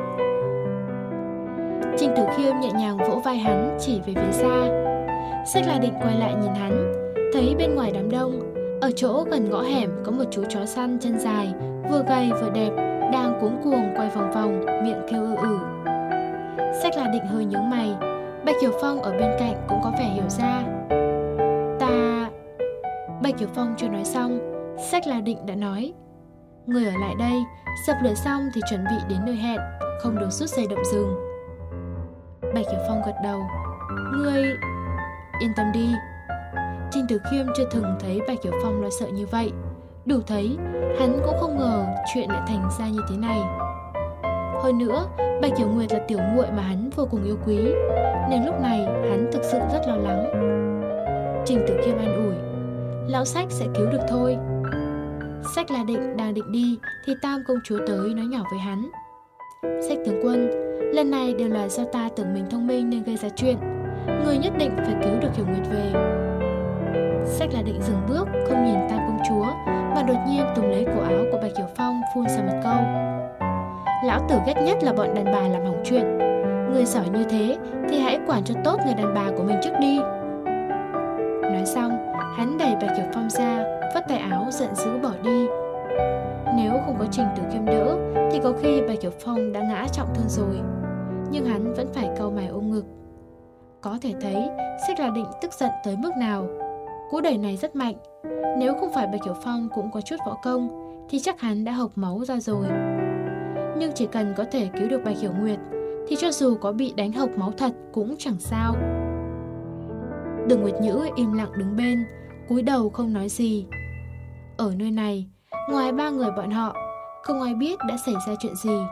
Trình Tử Khiêm nhẹ nhàng vỗ vai hắn, chỉ về phía xa. Xách La Định quay lại nhìn hắn, thấy bên ngoài đám đông, ở chỗ gần ngõ hẻm có một chú chó săn chân dài, vừa gầy vừa đẹp, đang cuống cuồng quay vòng vòng, miệng kêu ư ử. Xách La Định hơi nhướng mày. Bạch Hiểu Phong ở bên cạnh cũng có vẻ hiểu ra. Ta... Bạch Hiểu Phong chưa nói xong, Xách La Định đã nói: Người ở lại đây, dập lửa xong thì chuẩn bị đến nơi hẹn, không được rút dây động rừng. Bạch Hiểu Phong gật đầu. Ngươi... Yên tâm đi. Trình Tử Khiêm chưa từng thấy Bạch Hiểu Phong lo sợ như vậy. Đủ thấy hắn cũng không ngờ chuyện lại thành ra như thế này. Hơn nữa, Bạch Hiểu Nguyệt là tiểu muội mà hắn vô cùng yêu quý, nên lúc này hắn thực sự rất lo lắng. Trình Tử Khiêm an ủi: Lão Xách sẽ cứu được thôi. Xách La Định đang định đi thì Tam công chúa tới nói nhỏ với hắn: Xách tướng quân, lần này đều là do ta tưởng mình thông minh nên gây ra chuyện. Người nhất định phải cứu được Hiểu Nguyệt về. Xách La Định dừng bước, không nhìn Tam công chúa, mà đột nhiên túm lấy cổ áo của Bạch Hiểu Phong, phun ra một câu: Lão tử ghét nhất là bọn đàn bà làm hỏng chuyện. Người giỏi như thế thì hãy quản cho tốt người đàn bà của mình trước đi. Nói xong, hắn đẩy Bạch Hiểu Phong ra, vắt tay áo giận dữ bỏ đi. Nếu không có Trình Tử Khiêm đỡ thì có khi Bạch Hiểu Phong đã ngã trọng thương rồi. Nhưng hắn vẫn phải cau mày ôm ngực. Có thể thấy Xách La Định tức giận tới mức nào. Cú đẩy này rất mạnh. Nếu không phải Bạch Hiểu Phong cũng có chút võ công thì chắc hắn đã hộc máu ra rồi. Nhưng chỉ cần có thể cứu được Bạch Hiểu Nguyệt thì cho dù có bị đánh hộc máu thật cũng chẳng sao. Đường Nguyệt Nhữ im lặng đứng bên, cúi đầu không nói gì. Ở nơi này, ngoài ba người bọn họ, không ai biết đã xảy ra chuyện gì.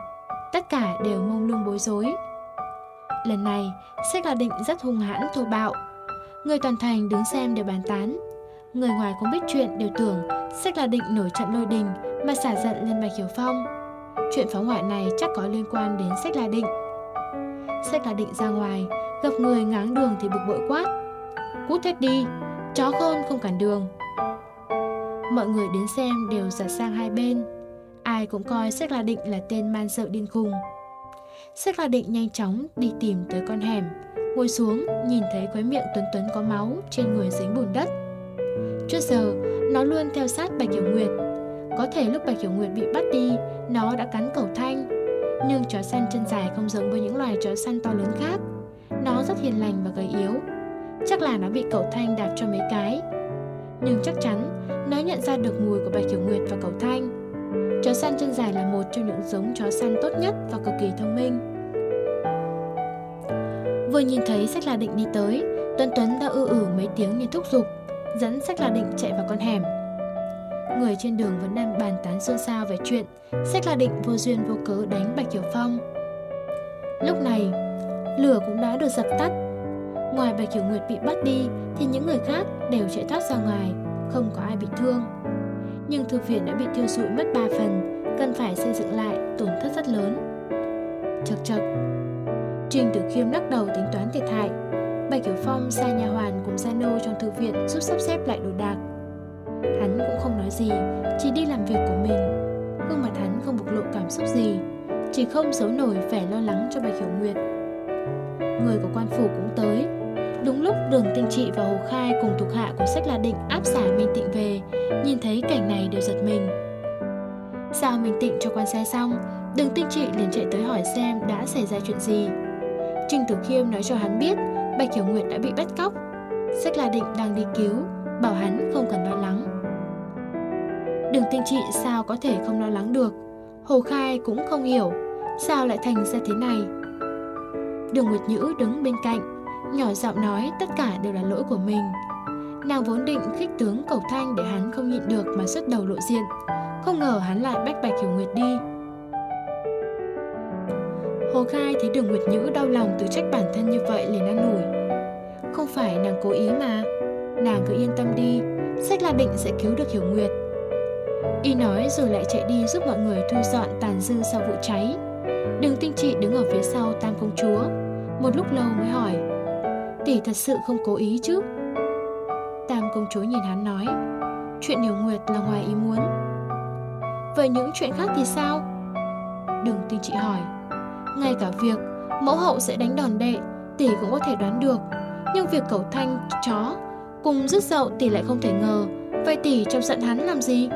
tất cả đều mông lung bối rối. Lần này, Sách La Định rất hung hãn thô bạo. Người toàn thành đứng xem đều bàn tán. Người ngoài cũng biết chuyện đều tưởng Sách La Định nổi trận lôi đình mà xả giận lên Bạch Hiểu Phong. Chuyện phóng hỏa này chắc có liên quan đến Sách La Định. Sách La Định ra ngoài, gặp người ngáng đường thì bực bội quát: "Cút hết đi, chó khôn không cản đường." Mọi người đến xem đều giặt sang hai bên. Ai cũng coi Sách La Định là tên man dợ điên khùng. Sách La Định nhanh chóng đi tìm tới con hẻm, ngồi xuống nhìn thấy khóe miệng Tuấn Tuấn có máu, trên người dính bùn đất. Trước giờ nó luôn theo sát Bạch Hiểu Nguyệt. Có thể lúc Bạch Hiểu Nguyệt bị bắt đi, nó đã cắn Cẩu Thanh. Nhưng chó săn chân dài không giống với những loài chó săn to lớn khác. Nó rất hiền lành và gầy yếu. Chắc là nó bị Cẩu Thanh đạp cho mấy cái. Nhưng chắc chắn nó nhận ra được mùi của Bạch Hiểu Nguyệt và Cẩu Thanh. Chó săn chân dài là một trong những giống chó săn tốt nhất và cực kỳ thông minh. Vừa nhìn thấy Sách La Định đi tới, Tuấn Tuấn đã ư ử mấy tiếng nên thúc giục, dẫn Sách La Định chạy vào con hẻm. Người trên đường vẫn đang bàn tán xôn xao về chuyện Sách La Định vô duyên vô cớ đánh Bạch Hiểu Phong. Lúc này, lửa cũng đã được dập tắt. Ngoài Bạch Hiểu Nguyệt bị bắt đi thì những người khác đều chạy thoát ra ngoài, không có ai bị thương. Nhưng thư viện đã bị thiêu rụi mất ba phần, cần phải xây dựng lại, tổn thất rất lớn. Chật chật, Trình Tử Khiêm lắc đầu tính toán thiệt hại. Bạch Hiểu Phong sai nhà hoàn cùng gia nô trong thư viện giúp sắp xếp lại đồ đạc. Hắn cũng không nói gì, chỉ đi làm việc của mình. Gương mặt hắn không bộc lộ cảm xúc gì, chỉ không giấu nổi vẻ lo lắng cho Bạch Hiểu Nguyệt. Người của quan phủ cũng tới. Đúng lúc Đường Tinh Trị và Hồ Khai cùng thuộc hạ của Sách La Định áp giải Minh Tịnh về, nhìn thấy cảnh này đều giật mình. Giao Minh Tịnh cho quan sai xong, Đường Tinh Trị liền chạy tới hỏi xem đã xảy ra chuyện gì. Trình Tử Khiêm nói cho hắn biết Bạch Hiểu Nguyệt đã bị bắt cóc. Sách La Định đang đi cứu, bảo hắn không cần lo lắng. Đường Tinh Trị sao có thể không lo lắng được. Hồ Khai cũng không hiểu sao lại thành ra thế này. Đường Nguyệt Nhữ đứng bên cạnh, nhỏ giọng nói tất cả đều là lỗi của mình. Nàng vốn định khích tướng Cẩu Thanh để hắn không nhịn được mà xuất đầu lộ diện, không ngờ hắn lại bách Bạch Hiểu Nguyệt đi. Hồ Khai thấy Đường Nguyệt Nhữ đau lòng tự trách bản thân như vậy liền an ủi: "Không phải nàng cố ý mà, nàng cứ yên tâm đi, Sách La Định sẽ cứu được Hiểu Nguyệt." Y nói rồi lại chạy đi giúp mọi người thu dọn tàn dư sau vụ cháy. Đường Tinh Trị đứng ở phía sau Tam Công Chúa, một lúc lâu mới hỏi: "Tỷ thật sự không cố ý chứ?" Tam Công Chúa nhìn hắn nói: "Chuyện Hiểu Nguyệt là ngoài ý muốn." "Vậy những chuyện khác thì sao?" Đường Tinh Trị hỏi. "Ngay cả việc mẫu hậu sẽ đánh đòn đệ, tỷ cũng có thể đoán được. Nhưng việc Cẩu Thanh, chó cùng dứt dậu tỷ lại không thể ngờ. Vậy tỷ chọc giận hắn làm gì?"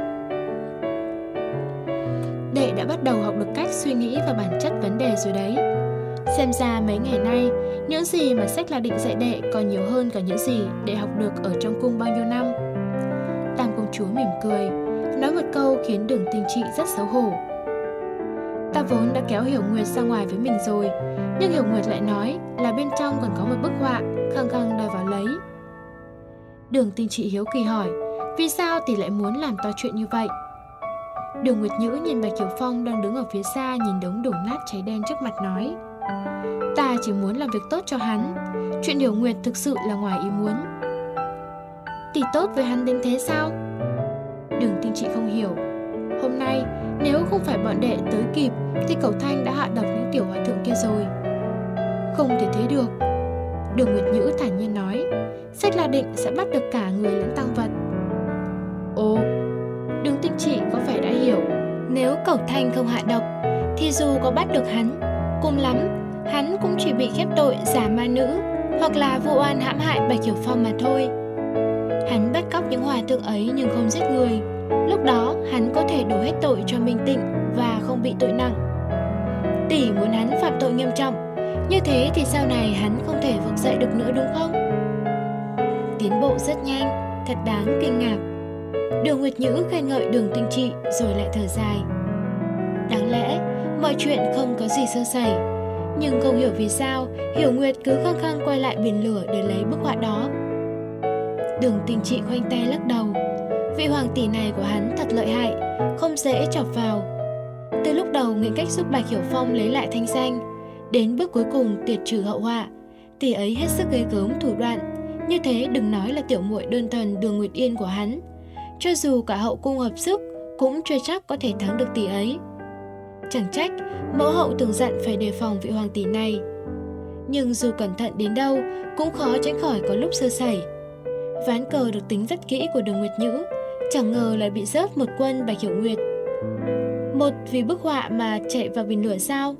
"Đệ đã bắt đầu học được cách suy nghĩ và bản chất vấn đề rồi đấy. Xem ra mấy ngày nay, những gì mà Sách La Định dạy đệ còn nhiều hơn cả những gì đệ học được ở trong cung bao nhiêu năm." Tam Công Chúa mỉm cười, nói một câu khiến Đường Tinh Trị rất xấu hổ. "Ta vốn đã kéo Hiểu Nguyệt ra ngoài với mình rồi, nhưng Hiểu Nguyệt lại nói là bên trong còn có một bức họa, khăng khăng đòi vào lấy." Đường Tinh Trị hiếu kỳ hỏi: "Vì sao tỷ lại muốn làm to chuyện như vậy?" Đường Nguyệt Nhữ nhìn Bạch Hiểu Phong đang đứng ở phía xa nhìn đống đổ nát cháy đen trước mặt nói: "Ta chỉ muốn làm việc tốt cho hắn. Chuyện Hiểu Nguyệt thực sự là ngoài ý muốn." "Tỷ tốt với hắn đến thế sao?" Đường Tinh Trị không hiểu. "Hôm nay nếu không phải bọn đệ tới kịp thì Cẩu Thanh đã hạ độc những tiểu hòa thượng kia rồi." "Không thể thế được." Đường Nguyệt Nhữ thản nhiên nói: "Sách La Định sẽ bắt được cả người lẫn tang vật." "Ồ." Đường Tinh Trị có vẻ đã hiểu. Nếu Cẩu Thanh không hạ độc thì dù có bắt được hắn, cùng lắm hắn cũng chỉ bị khép tội giả ma nữ hoặc là vụ oan hãm hại Bạch Hiểu Phong mà thôi. Hắn bắt cóc những hòa thượng ấy nhưng không giết người, lúc đó hắn có thể đổ hết tội cho Minh Tịnh và không bị tội nặng. Tỷ muốn hắn phạm tội nghiêm trọng, như thế thì sau này hắn không thể vực dậy được nữa đúng không? Tiến bộ rất nhanh, thật đáng kinh ngạc. Đường Nguyệt Nhữ khen ngợi Đường Tinh Trị rồi lại thở dài. Đáng lẽ mọi chuyện không có gì sơ sẩy, nhưng không hiểu vì sao Hiểu Nguyệt cứ khăng khăng quay lại biển lửa để lấy bức họa đó. Đường Tinh Trị khoanh tay lắc đầu. Vị hoàng tỷ này của hắn thật lợi hại, không dễ chọc vào. Từ lúc đầu nghĩ cách giúp Bạch Hiểu Phong lấy lại thanh danh, đến bước cuối cùng tuyệt trừ hậu họa, tỷ ấy hết sức ghê gớm thủ đoạn. Như thế đừng nói là tiểu muội đơn thuần Đường Nguyệt Yên của hắn, cho dù cả hậu cung hợp sức cũng chưa chắc có thể thắng được tỷ ấy. Chẳng trách mẫu hậu từng dặn phải đề phòng vị hoàng tỷ này. Nhưng dù cẩn thận đến đâu cũng khó tránh khỏi có lúc sơ sẩy. Ván cờ được tính rất kỹ của Đường Nguyệt Nhữ, chẳng ngờ lại bị rớt một quân Bạch Hiểu Nguyệt. Một vì bức họa mà chạy vào bình lửa sao?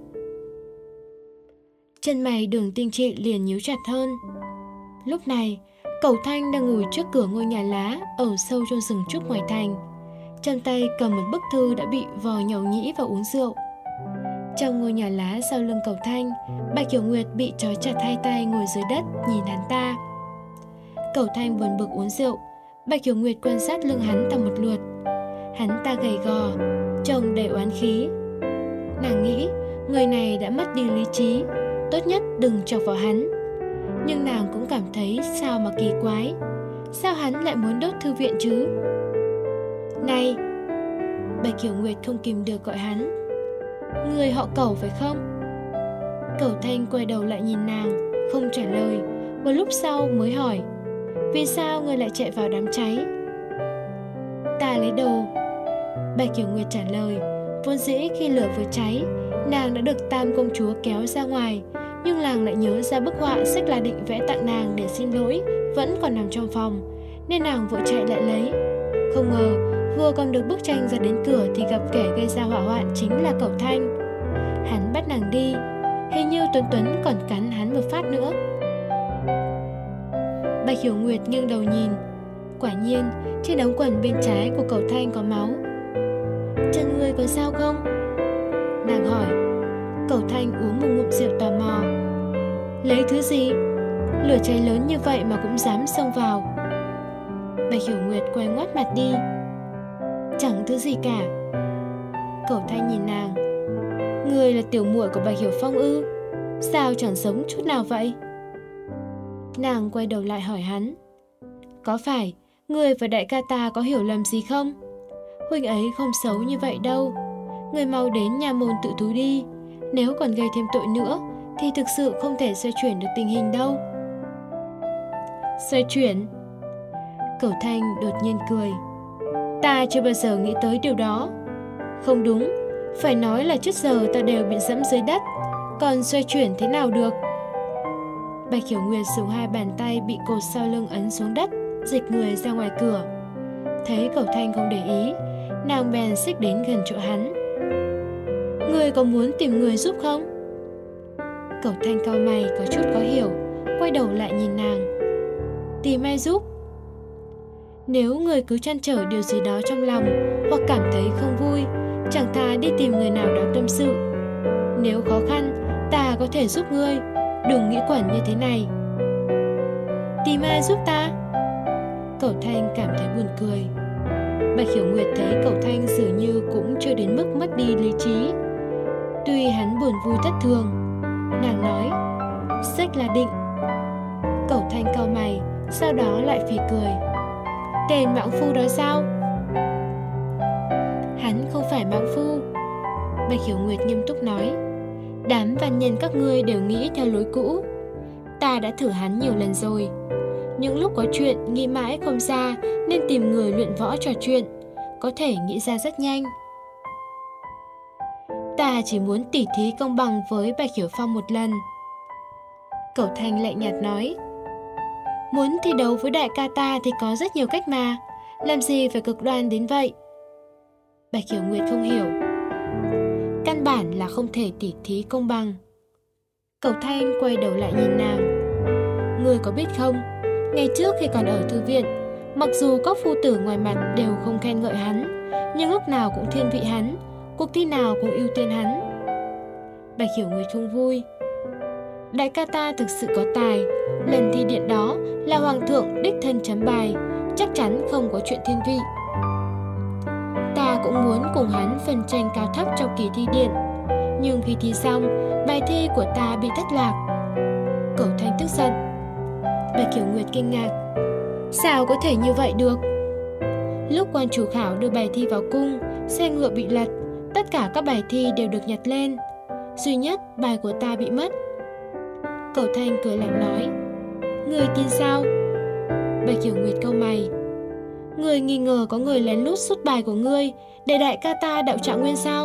Chân mày Đường Tinh Trị liền nhíu chặt hơn. Lúc này, Cẩu Thanh đang ngồi trước cửa ngôi nhà lá ở sâu trong rừng trúc ngoài thành. Trong tay cầm một bức thư đã bị vò nhầu nhĩ và uống rượu. Trong ngôi nhà lá sau lưng Cẩu Thanh, Bạch Hiểu Nguyệt bị trói chặt hai tay ngồi dưới đất nhìn hắn ta. Cẩu Thanh buồn bực uống rượu, Bạch Hiểu Nguyệt quan sát lưng hắn ta một lượt. Hắn ta gầy gò, trông đầy oán khí. Nàng nghĩ người này đã mất đi lý trí, tốt nhất đừng chọc vào hắn. Nhưng nàng cũng cảm thấy sao mà kỳ quái, sao hắn lại muốn đốt thư viện chứ? Này! Bạch Hiểu Nguyệt không kìm được gọi hắn. Người họ Cẩu phải không? Cẩu Thanh quay đầu lại nhìn nàng, không trả lời. Một lúc sau mới hỏi, vì sao người lại chạy vào đám cháy? Ta lấy đồ. Bạch Hiểu Nguyệt trả lời. Vốn dĩ khi lửa vừa cháy, nàng đã được Tam công chúa kéo ra ngoài, nhưng nàng lại nhớ ra bức họa Sách La định vẽ tặng nàng để xin lỗi vẫn còn nằm trong phòng, nên nàng vội chạy lại lấy. Không ngờ vừa còn được bức tranh ra đến cửa thì gặp kẻ gây ra hỏa hoạn chính là Cẩu Thanh. Hắn bắt nàng đi, hình như Tuấn Tuấn còn cắn hắn một phát nữa. Bạch Hiểu Nguyệt nghiêng đầu nhìn, quả nhiên trên ống quần bên trái của Cẩu Thanh có máu. Chân ngươi có sao không? Nàng hỏi. Cẩu Thanh uống một ngụm rượu tò mò. Lấy thứ gì? Lửa cháy lớn như vậy mà cũng dám xông vào. Bạch Hiểu Nguyệt quay ngoắt mặt đi. Chẳng thứ gì cả. Cẩu Thanh nhìn nàng. Ngươi là tiểu muội của Bạch Hiểu Phong ư? Sao chẳng sống chút nào vậy? Nàng quay đầu lại hỏi hắn. Có phải ngươi và đại ca ta có hiểu lầm gì không? Huynh ấy không xấu như vậy đâu. Ngươi mau đến nha môn tự thú đi. Nếu còn gây thêm tội nữa thì thực sự không thể xoay chuyển được tình hình đâu. Xoay chuyển? Cẩu Thanh đột nhiên cười. Ta chưa bao giờ nghĩ tới điều đó. Không đúng, phải nói là trước giờ ta đều bị dẫm dưới đất, còn xoay chuyển thế nào được? Bạch Hiểu Nguyệt dùng hai bàn tay bị cột sau lưng ấn xuống đất, dịch người ra ngoài cửa. Thấy Cẩu Thanh không để ý, nàng bèn xích đến gần chỗ hắn. Ngươi có muốn tìm người giúp không? Cẩu Thanh cau mày có chút khó hiểu, quay đầu lại nhìn nàng. Tìm ai giúp? Nếu người cứ trăn trở điều gì đó trong lòng hoặc cảm thấy không vui, chẳng thà đi tìm người nào đó tâm sự. Nếu khó khăn, ta có thể giúp ngươi, đừng nghĩ quẩn như thế này. Tìm ai giúp ta? Cẩu Thanh cảm thấy buồn cười. Bạch Hiểu Nguyệt thấy Cẩu Thanh dường như cũng chưa đến mức mất đi lý trí. Tuy hắn buồn vui thất thường, nàng nói, Sách La định. Cẩu Thanh cau mày, sau đó lại phì cười. Tên mãng phu đó sao? Hắn không phải mãng phu. Bạch Hiểu Nguyệt nghiêm túc nói. Đám văn nhân các ngươi đều nghĩ theo lối cũ. Ta đã thử hắn nhiều lần rồi. Những lúc có chuyện nghĩ mãi không ra nên tìm người luyện võ trò chuyện, có thể nghĩ ra rất nhanh. Ta chỉ muốn tỉ thí công bằng với Bạch Hiểu Phong một lần. Cẩu Thanh lạnh nhạt nói. Muốn thi đấu với đại ca ta thì có rất nhiều cách mà, làm gì phải cực đoan đến vậy? Bạch Hiểu Nguyệt không hiểu. Căn bản là không thể tỉ thí công bằng. Cẩu Thanh quay đầu lại nhìn nàng. Ngươi có biết không, ngày trước khi còn ở thư viện, mặc dù các phu tử ngoài mặt đều không khen ngợi hắn, nhưng lúc nào cũng thiên vị hắn, cuộc thi nào cũng ưu tiên hắn. Bạch Hiểu Nguyệt không vui. Đại ca ta thực sự có tài, lần thi điện đó là hoàng thượng đích thân chấm bài, chắc chắn không có chuyện thiên vị. Ta cũng muốn cùng hắn phân tranh cao thấp trong kỳ thi điện, nhưng khi thi xong, bài thi của ta bị thất lạc. Cẩu Thanh tức giận. Bạch Hiểu Nguyệt kinh ngạc. Sao có thể như vậy được? Lúc quan chủ khảo đưa bài thi vào cung, xe ngựa bị lật, Tất cả các bài thi đều được nhặt lên, duy nhất bài của ta bị mất. Cẩu Thanh cười lạnh nói: Ngươi tin sao? Bạch Hiểu Nguyệt cau mày: Ngươi nghi ngờ có người lén lút sút bài của ngươi để đại ca ta đậu trạng nguyên sao?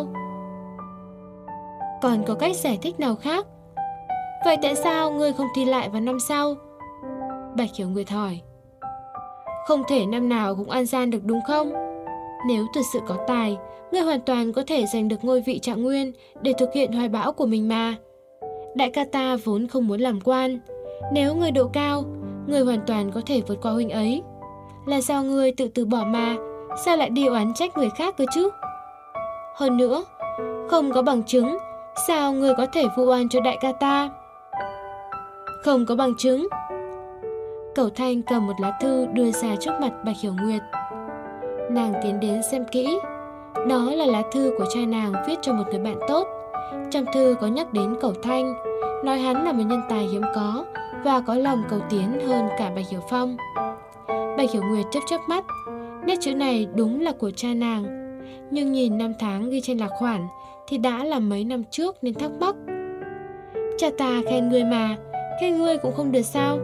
Còn có cách giải thích nào khác? Vậy tại sao ngươi không thi lại vào năm sau? Bạch Hiểu Nguyệt hỏi. Không thể năm nào cũng ăn gian được đúng không? Nếu thực sự có tài, ngươi hoàn toàn có thể giành được ngôi vị trạng nguyên để thực hiện hoài bão của mình mà. Đại ca ta vốn không muốn làm quan. Nếu ngươi độ cao, ngươi hoàn toàn có thể vượt qua huynh ấy. Là do ngươi tự từ bỏ mà, sao lại đi oán trách người khác cơ chứ? Hơn nữa, không có bằng chứng, sao ngươi có thể vu oan cho đại ca ta? Không có bằng chứng. Cẩu Thanh cầm một lá thư đưa ra trước mặt Bạch Hiểu Nguyệt. Nàng tiến đến xem kỹ. Đó là lá thư của cha nàng viết cho một người bạn tốt. Trong thư có nhắc đến Cẩu Thanh, nói hắn là một nhân tài hiếm có và có lòng cầu tiến hơn cả Bạch Hiểu Phong. Bạch Hiểu Nguyệt chớp chớp mắt. Nét chữ này đúng là của cha nàng, nhưng nhìn năm tháng ghi trên lạc khoản thì đã là mấy năm trước nên thắc mắc. Cha ta khen ngươi mà, khen ngươi cũng không được sao?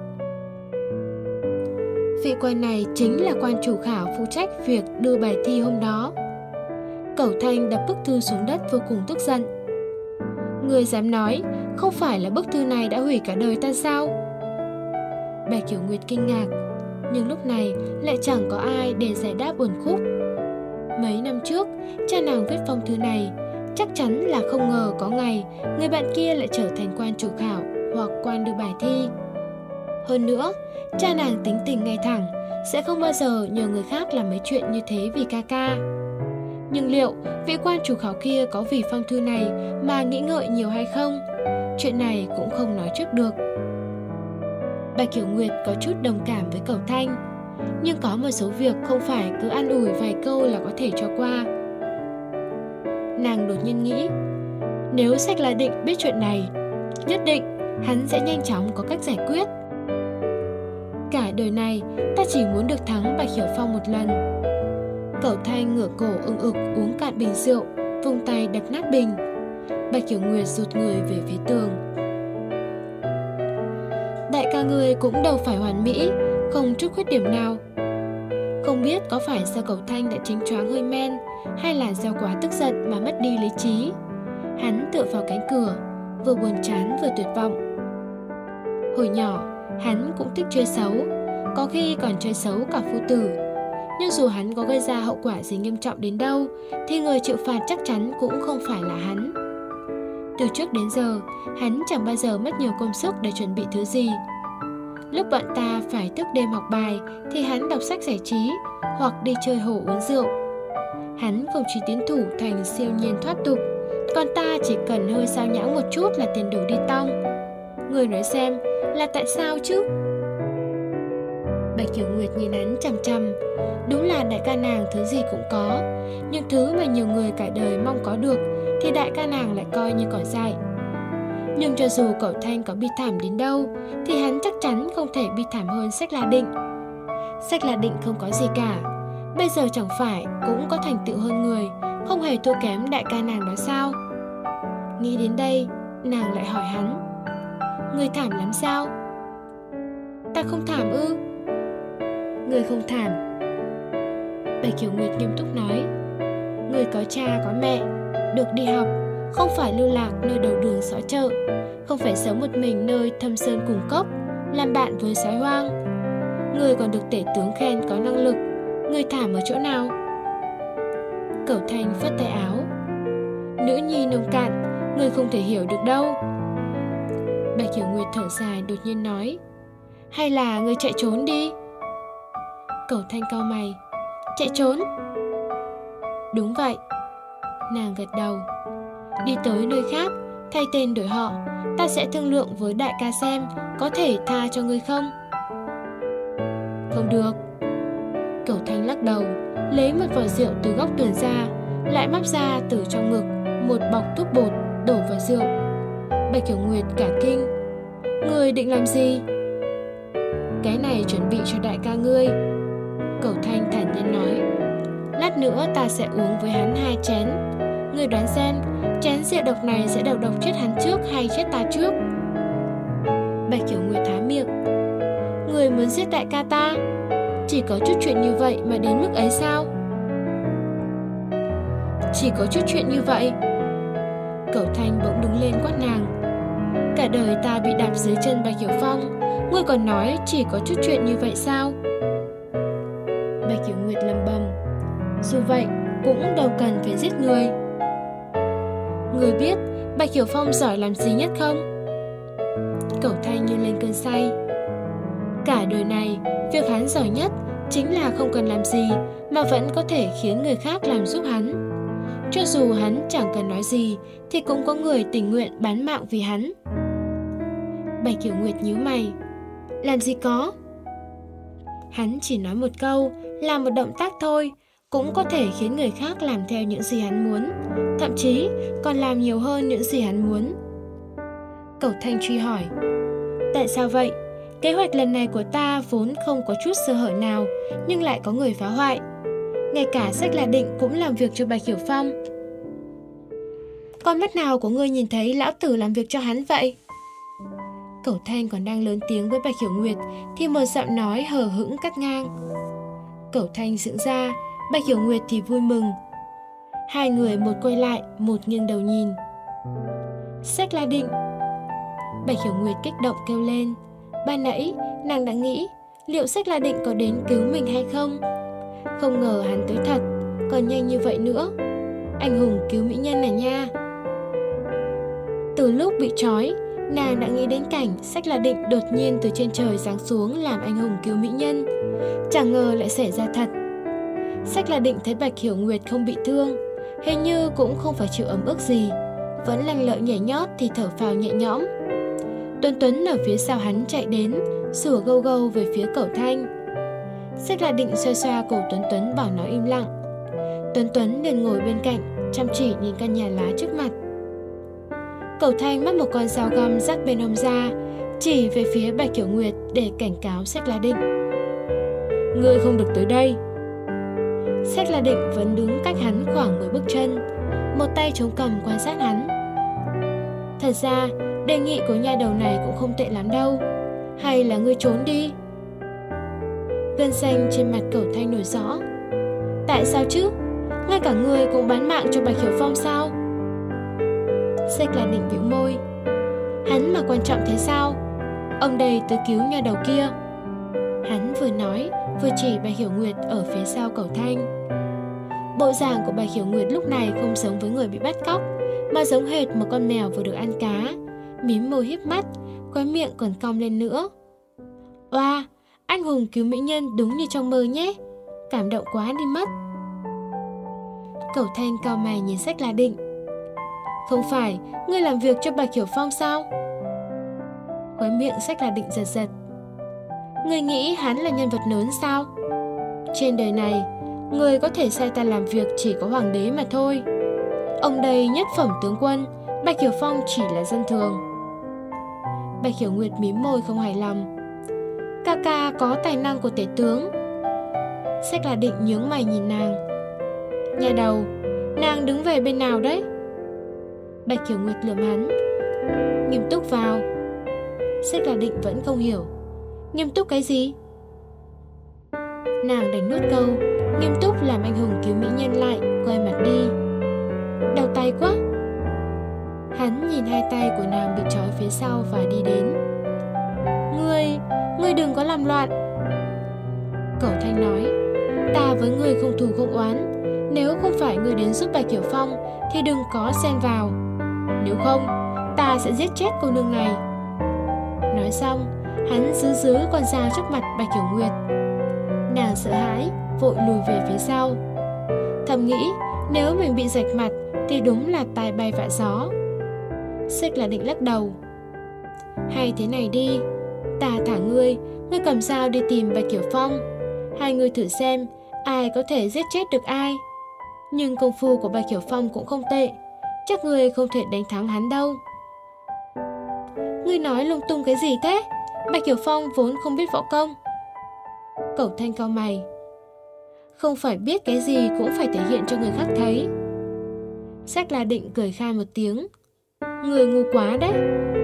Vị quan này chính là quan chủ khảo phụ trách việc đưa bài thi hôm đó. Cẩu Thanh đập bức thư xuống đất vô cùng tức giận. Ngươi dám nói không phải là bức thư này đã hủy cả đời ta sao? Bạch Hiểu Nguyệt kinh ngạc, nhưng lúc này lại chẳng có ai để giải đáp uẩn khúc. Mấy năm trước, cha nàng viết phong thư này, chắc chắn là không ngờ có ngày người bạn kia lại trở thành quan chủ khảo hoặc quan đưa bài thi. Hơn nữa, cha nàng tính tình ngay thẳng, sẽ không bao giờ nhờ người khác làm mấy chuyện như thế vì ca ca. Nhưng liệu vị quan chủ khảo kia có vì phong thư này mà nghĩ ngợi nhiều hay không? Chuyện này cũng không nói trước được. Bạch Hiểu Nguyệt có chút đồng cảm với Cẩu Thanh, nhưng có một số việc không phải cứ an ủi vài câu là có thể cho qua. Nàng đột nhiên nghĩ, nếu Sách La Định biết chuyện này, nhất định hắn sẽ nhanh chóng có cách giải quyết. Cả đời này ta chỉ muốn được thắng Bạch Hiểu Phong một lần. Cẩu Thanh ngửa cổ ưng ực uống cạn bình rượu, vung tay đập nát bình. Bạch Hiểu Nguyệt rụt người về phía tường. Đại ca ngươi cũng đâu phải hoàn mỹ, không chút khuyết điểm nào. Không biết có phải do Cẩu Thanh đã chính choáng hơi men, hay là do quá tức giận mà mất đi lý trí. Hắn tựa vào cánh cửa, vừa buồn chán vừa tuyệt vọng. Hồi nhỏ, hắn cũng thích chơi xấu, có khi còn chơi xấu cả phu tử. Nhưng dù hắn có gây ra hậu quả gì nghiêm trọng đến đâu, thì người chịu phạt chắc chắn cũng không phải là hắn. Từ trước đến giờ, hắn chẳng bao giờ mất nhiều công sức để chuẩn bị thứ gì. Lúc bọn ta phải thức đêm học bài thì hắn đọc sách giải trí hoặc đi chơi hồ uống rượu. Hắn không chỉ tiến thủ thành siêu nhiên thoát tục, còn ta chỉ cần hơi sao nhãng một chút là tiền đồ đi tong. Người nói xem là tại sao chứ? Bạch Hiểu Nguyệt nhìn hắn chằm chằm. Đúng là đại ca nàng thứ gì cũng có, nhưng thứ mà nhiều người cả đời mong có được thì đại ca nàng lại coi như cỏ dại. Nhưng cho dù Cẩu Thanh có bi thảm đến đâu thì hắn chắc chắn không thể bi thảm hơn Sách La Định. Sách La Định không có gì cả, bây giờ chẳng phải cũng có thành tựu hơn người, không hề thua kém đại ca nàng đó sao? Nghĩ đến đây, nàng lại hỏi hắn, người thảm lắm sao? Ta không thảm ư? Người không thảm. Bạch Hiểu Nguyệt nghiêm túc nói, người có cha có mẹ, được đi học, không phải lưu lạc nơi đầu đường xó chợ, không phải sống một mình nơi thâm sơn cùng cốc, làm bạn với sói hoang. Người còn được tể tướng khen có năng lực, người thảm ở chỗ nào? Cẩu Thanh phất tay áo, nữ nhi nông cạn, người không thể hiểu được đâu. Bạch Hiểu Nguyệt thở dài đột nhiên nói, hay là người chạy trốn đi? Cẩu Thanh cau mày, chạy trốn? Đúng vậy. Nàng gật đầu. Đi tới nơi khác, thay tên đổi họ, ta sẽ thương lượng với đại ca xem có thể tha cho ngươi không. Không được. Cẩu Thanh lắc đầu, lấy một vò rượu từ góc tường ra, lại móc ra từ trong ngực một bọc thuốc bột, đổ vào rượu. Bạch Hiểu Nguyệt cả kinh, ngươi định làm gì? Cái này chuẩn bị cho đại ca ngươi. Cẩu Thanh thản nhiên nói, lát nữa ta sẽ uống với hắn hai chén. Người đoán xem, chén rượu độc này sẽ đầu độc chết hắn trước hay chết ta trước? Bạch Hiểu Nguyệt há miệng. Người muốn giết đại ca ta? Chỉ có chút chuyện như vậy mà đến mức ấy sao? Chỉ có chút chuyện như vậy? Cẩu Thanh bỗng đứng lên quát nàng. Cả đời ta bị đạp dưới chân Bạch Hiểu Phong, ngươi còn nói chỉ có chút chuyện như vậy sao? Bạch Hiểu Nguyệt lầm bầm. Dù vậy cũng đâu cần phải giết người. Người biết Bạch Hiểu Phong giỏi làm gì nhất không? Cẩu Thanh như lên cơn say. Cả đời này, việc hắn giỏi nhất chính là không cần làm gì mà vẫn có thể khiến người khác làm giúp hắn. Cho dù hắn chẳng cần nói gì thì cũng có người tình nguyện bán mạng vì hắn. Bạch Hiểu Nguyệt nhíu mày. Làm gì có? Hắn chỉ nói một câu, làm một động tác thôi, cũng có thể khiến người khác làm theo những gì hắn muốn, thậm chí còn làm nhiều hơn những gì hắn muốn. Cẩu Thanh truy hỏi. Tại sao vậy? Kế hoạch lần này của ta vốn không có chút sơ hở nào, nhưng lại có người phá hoại. Ngay cả Sách La Định cũng làm việc cho Bạch Hiểu Phong. Con mắt nào của ngươi nhìn thấy lão tử làm việc cho hắn vậy? Cẩu Thanh còn đang lớn tiếng với Bạch Hiểu Nguyệt thì một giọng nói hờ hững cắt ngang. Cẩu Thanh sững ra, Bạch Hiểu Nguyệt thì vui mừng. Hai người một quay lại, một nghiêng đầu nhìn. Sách La Định. Bạch Hiểu Nguyệt kích động kêu lên. Ban nãy nàng đã nghĩ liệu Sách La Định có đến cứu mình hay không. Không ngờ hắn tới thật, còn nhanh như vậy nữa. Anh hùng cứu mỹ nhân này nha. Từ lúc bị trói, nàng đã nghĩ đến cảnh Sách La Định đột nhiên từ trên trời giáng xuống làm anh hùng cứu mỹ nhân. Chẳng ngờ lại xảy ra thật. Sách La Định thấy Bạch Hiểu Nguyệt không bị thương, hình như cũng không phải chịu ấm ức gì, vẫn lanh lợi nhảy nhót thì thở phào nhẹ nhõm. Tuấn Tuấn ở phía sau hắn chạy đến, sủa gâu gâu về phía Cẩu Thanh. Sách La Định xoa xoa cổ Tuấn Tuấn bảo nó im lặng. Tuấn Tuấn liền ngồi bên cạnh, chăm chỉ nhìn căn nhà lá trước mặt. Cẩu Thanh móc một con dao găm rắc bên hông ra, chỉ về phía Bạch Hiểu Nguyệt để cảnh cáo Sách La Định. Ngươi không được tới đây. Sách La Định vẫn đứng cách hắn khoảng mười bước chân, một tay chống cằm quan sát hắn. Thật ra đề nghị của nha đầu này cũng không tệ lắm đâu. Hay là ngươi trốn đi? Gân xanh trên mặt Cẩu Thanh nổi rõ. Tại sao chứ? Ngay cả ngươi cũng bán mạng cho Bạch Hiểu Phong sao? Sách La Định bĩu môi. Hắn mà quan trọng thế sao? Ông đây tới cứu nha đầu kia. Hắn vừa nói vừa chỉ Bạch Hiểu Nguyệt ở phía sau Cẩu Thanh. Bộ dạng của Bạch Hiểu Nguyệt lúc này không giống với người bị bắt cóc, mà giống hệt một con mèo vừa được ăn cá, mím môi híp mắt, khóe miệng còn cong lên nữa. Oa, anh hùng cứu mỹ nhân đúng như trong mơ nhé. Cảm động quá đi mất. Cẩu Thanh cau mày nhìn Sách La Định. Không phải ngươi làm việc cho Bạch Hiểu Phong sao? Khóe miệng Sách La Định giật giật. Ngươi nghĩ hắn là nhân vật lớn sao? Trên đời này, người có thể sai ta làm việc chỉ có hoàng đế mà thôi. Ông đây nhất phẩm tướng quân, Bạch Hiểu Phong chỉ là dân thường. Bạch Hiểu Nguyệt mím môi không hài lòng. Ca ca có tài năng của tể tướng. Sách La Định nhướng mày nhìn nàng. Nhà đầu, nàng đứng về bên nào đấy? Bạch Hiểu Nguyệt lườm hắn. Nghiêm túc vào. Sách La Định vẫn không hiểu. Nghiêm túc cái gì? Nàng đánh nuốt câu nghiêm túc làm anh hùng cứu mỹ nhân lại, quay mặt đi. Đau tay quá. Hắn nhìn hai tay của nàng bị trói phía sau và đi đến. Ngươi, ngươi đừng có làm loạn. Cẩu Thanh nói. Ta với ngươi không thù không oán. Nếu không phải ngươi đến giúp Bạch Hiểu Phong thì đừng có xen vào. Nếu không, ta sẽ giết chết cô nương này. Nói xong, hắn giữ giữ con dao trước mặt Bạch Hiểu Nguyệt. Nàng sợ hãi, vội lùi về phía sau. Thầm nghĩ, nếu mình bị rạch mặt thì đúng là tai bay vạ gió. Sách La Định lắc đầu. Hay thế này đi, ta thả ngươi, ngươi cầm dao đi tìm Bạch Hiểu Phong. Hai người thử xem ai có thể giết chết được ai. Nhưng công phu của Bạch Hiểu Phong cũng không tệ, chắc ngươi không thể đánh thắng hắn đâu. Ngươi nói lung tung cái gì thế? Bạch Hiểu Phong vốn không biết võ công. Cẩu Thanh cau mày. Không phải biết cái gì cũng phải thể hiện cho người khác thấy. Sách là định cười khan một tiếng. Người ngu quá đấy.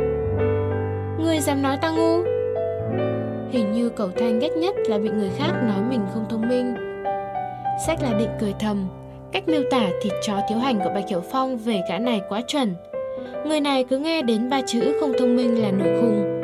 Người dám nói ta ngu? Hình như Cẩu Thanh ghét nhất là bị người khác nói mình không thông minh. Sách là định cười thầm. Cách miêu tả thịt chó thiếu hành của Bạch Hiểu Phong về gã này quá chuẩn. Người này cứ nghe đến ba chữ không thông minh là nổi khùng.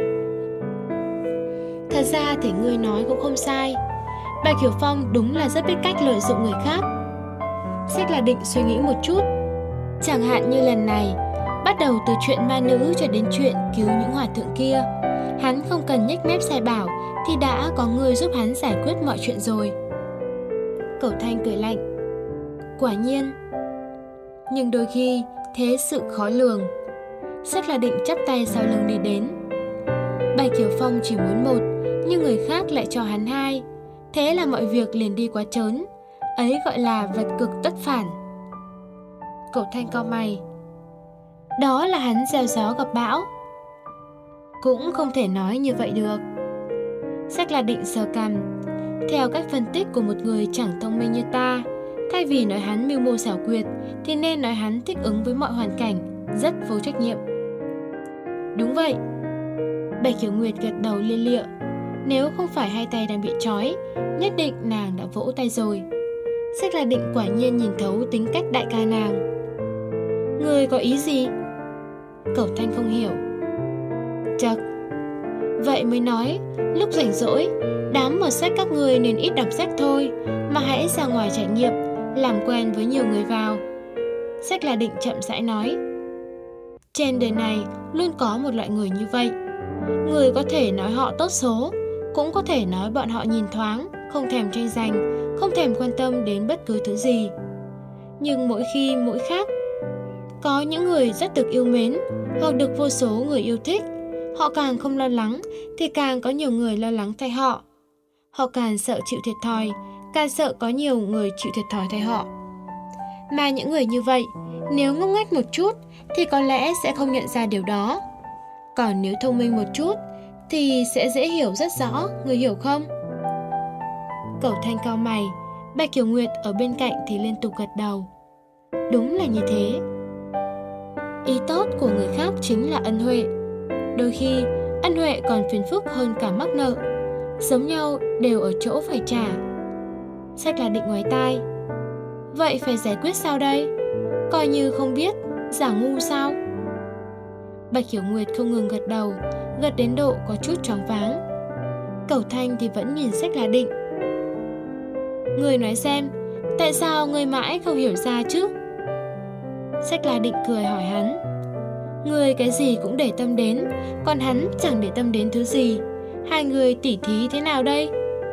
Thật ra thì ngươi nói cũng không sai. Bạch Hiểu Phong đúng là rất biết cách lợi dụng người khác. Sách là định suy nghĩ một chút. Chẳng hạn như lần này, bắt đầu từ chuyện ma nữ cho đến chuyện cứu những hòa thượng kia, hắn không cần nhếch mép sai bảo thì đã có người giúp hắn giải quyết mọi chuyện rồi. Cẩu Thanh cười lạnh. Quả nhiên. Nhưng đôi khi thế sự khó lường. Sách là định chắp tay sau lưng đi đến. Bạch Hiểu Phong chỉ muốn một, nhưng người khác lại cho hắn hai. Thế là mọi việc liền đi quá trớn. Ấy gọi là vật cực tất phản. Cẩu Thanh cau mày. Đó là hắn gieo gió gặp bão. Cũng không thể nói như vậy được. Sách là định sờ cằm. Theo cách phân tích của một người chẳng thông minh như ta, thay vì nói hắn mưu mô xảo quyệt thì nên nói hắn thích ứng với mọi hoàn cảnh, rất vô trách nhiệm. Đúng vậy. Bạch Hiểu Nguyệt gật đầu lia lịa. Nếu không phải hai tay đang bị trói, nhất định nàng đã vỗ tay rồi. Sách là định quả nhiên nhìn thấu tính cách đại ca nàng. Người có ý gì? Cẩu Thanh không hiểu. Chật. Vậy mới nói, lúc rảnh rỗi, đám mọt sách các người nên ít đọc sách thôi, mà hãy ra ngoài trải nghiệm, làm quen với nhiều người vào. Sách là định chậm rãi nói. Trên đời này luôn có một loại người như vậy. Người có thể nói họ tốt số, cũng có thể nói bọn họ nhìn thoáng, không thèm tranh giành, không thèm quan tâm đến bất cứ thứ gì. Nhưng mỗi khi mỗi khác. Có những người rất được yêu mến, hoặc được vô số người yêu thích. Họ càng không lo lắng, thì càng có nhiều người lo lắng thay họ. Họ càng sợ chịu thiệt thòi, càng sợ có nhiều người chịu thiệt thòi thay họ. Mà những người như vậy, nếu ngốc nghếch một chút, thì có lẽ sẽ không nhận ra điều đó. Còn nếu thông minh một chút, thì sẽ dễ hiểu rất rõ, người hiểu không? Cẩu Thanh cau mày, Bạch Hiểu Nguyệt ở bên cạnh thì liên tục gật đầu. Đúng là như thế. Ý tốt của người khác chính là ân huệ. Đôi khi, ân huệ còn phiền phức hơn cả mắc nợ. Giống nhau đều ở chỗ phải trả. Sách là định ngoái tai. Vậy phải giải quyết sao đây? Coi như không biết, giả ngu sao? Bạch Hiểu Nguyệt không ngừng gật đầu, gật đến độ có chút choáng váng. Cẩu Thanh thì vẫn nhìn sách là định. Người nói xem, tại sao người mãi không hiểu ra chứ? Sách là định cười hỏi hắn. Người cái gì cũng để tâm đến, còn hắn chẳng để tâm đến thứ gì. Hai người tỉ thí thế nào đây?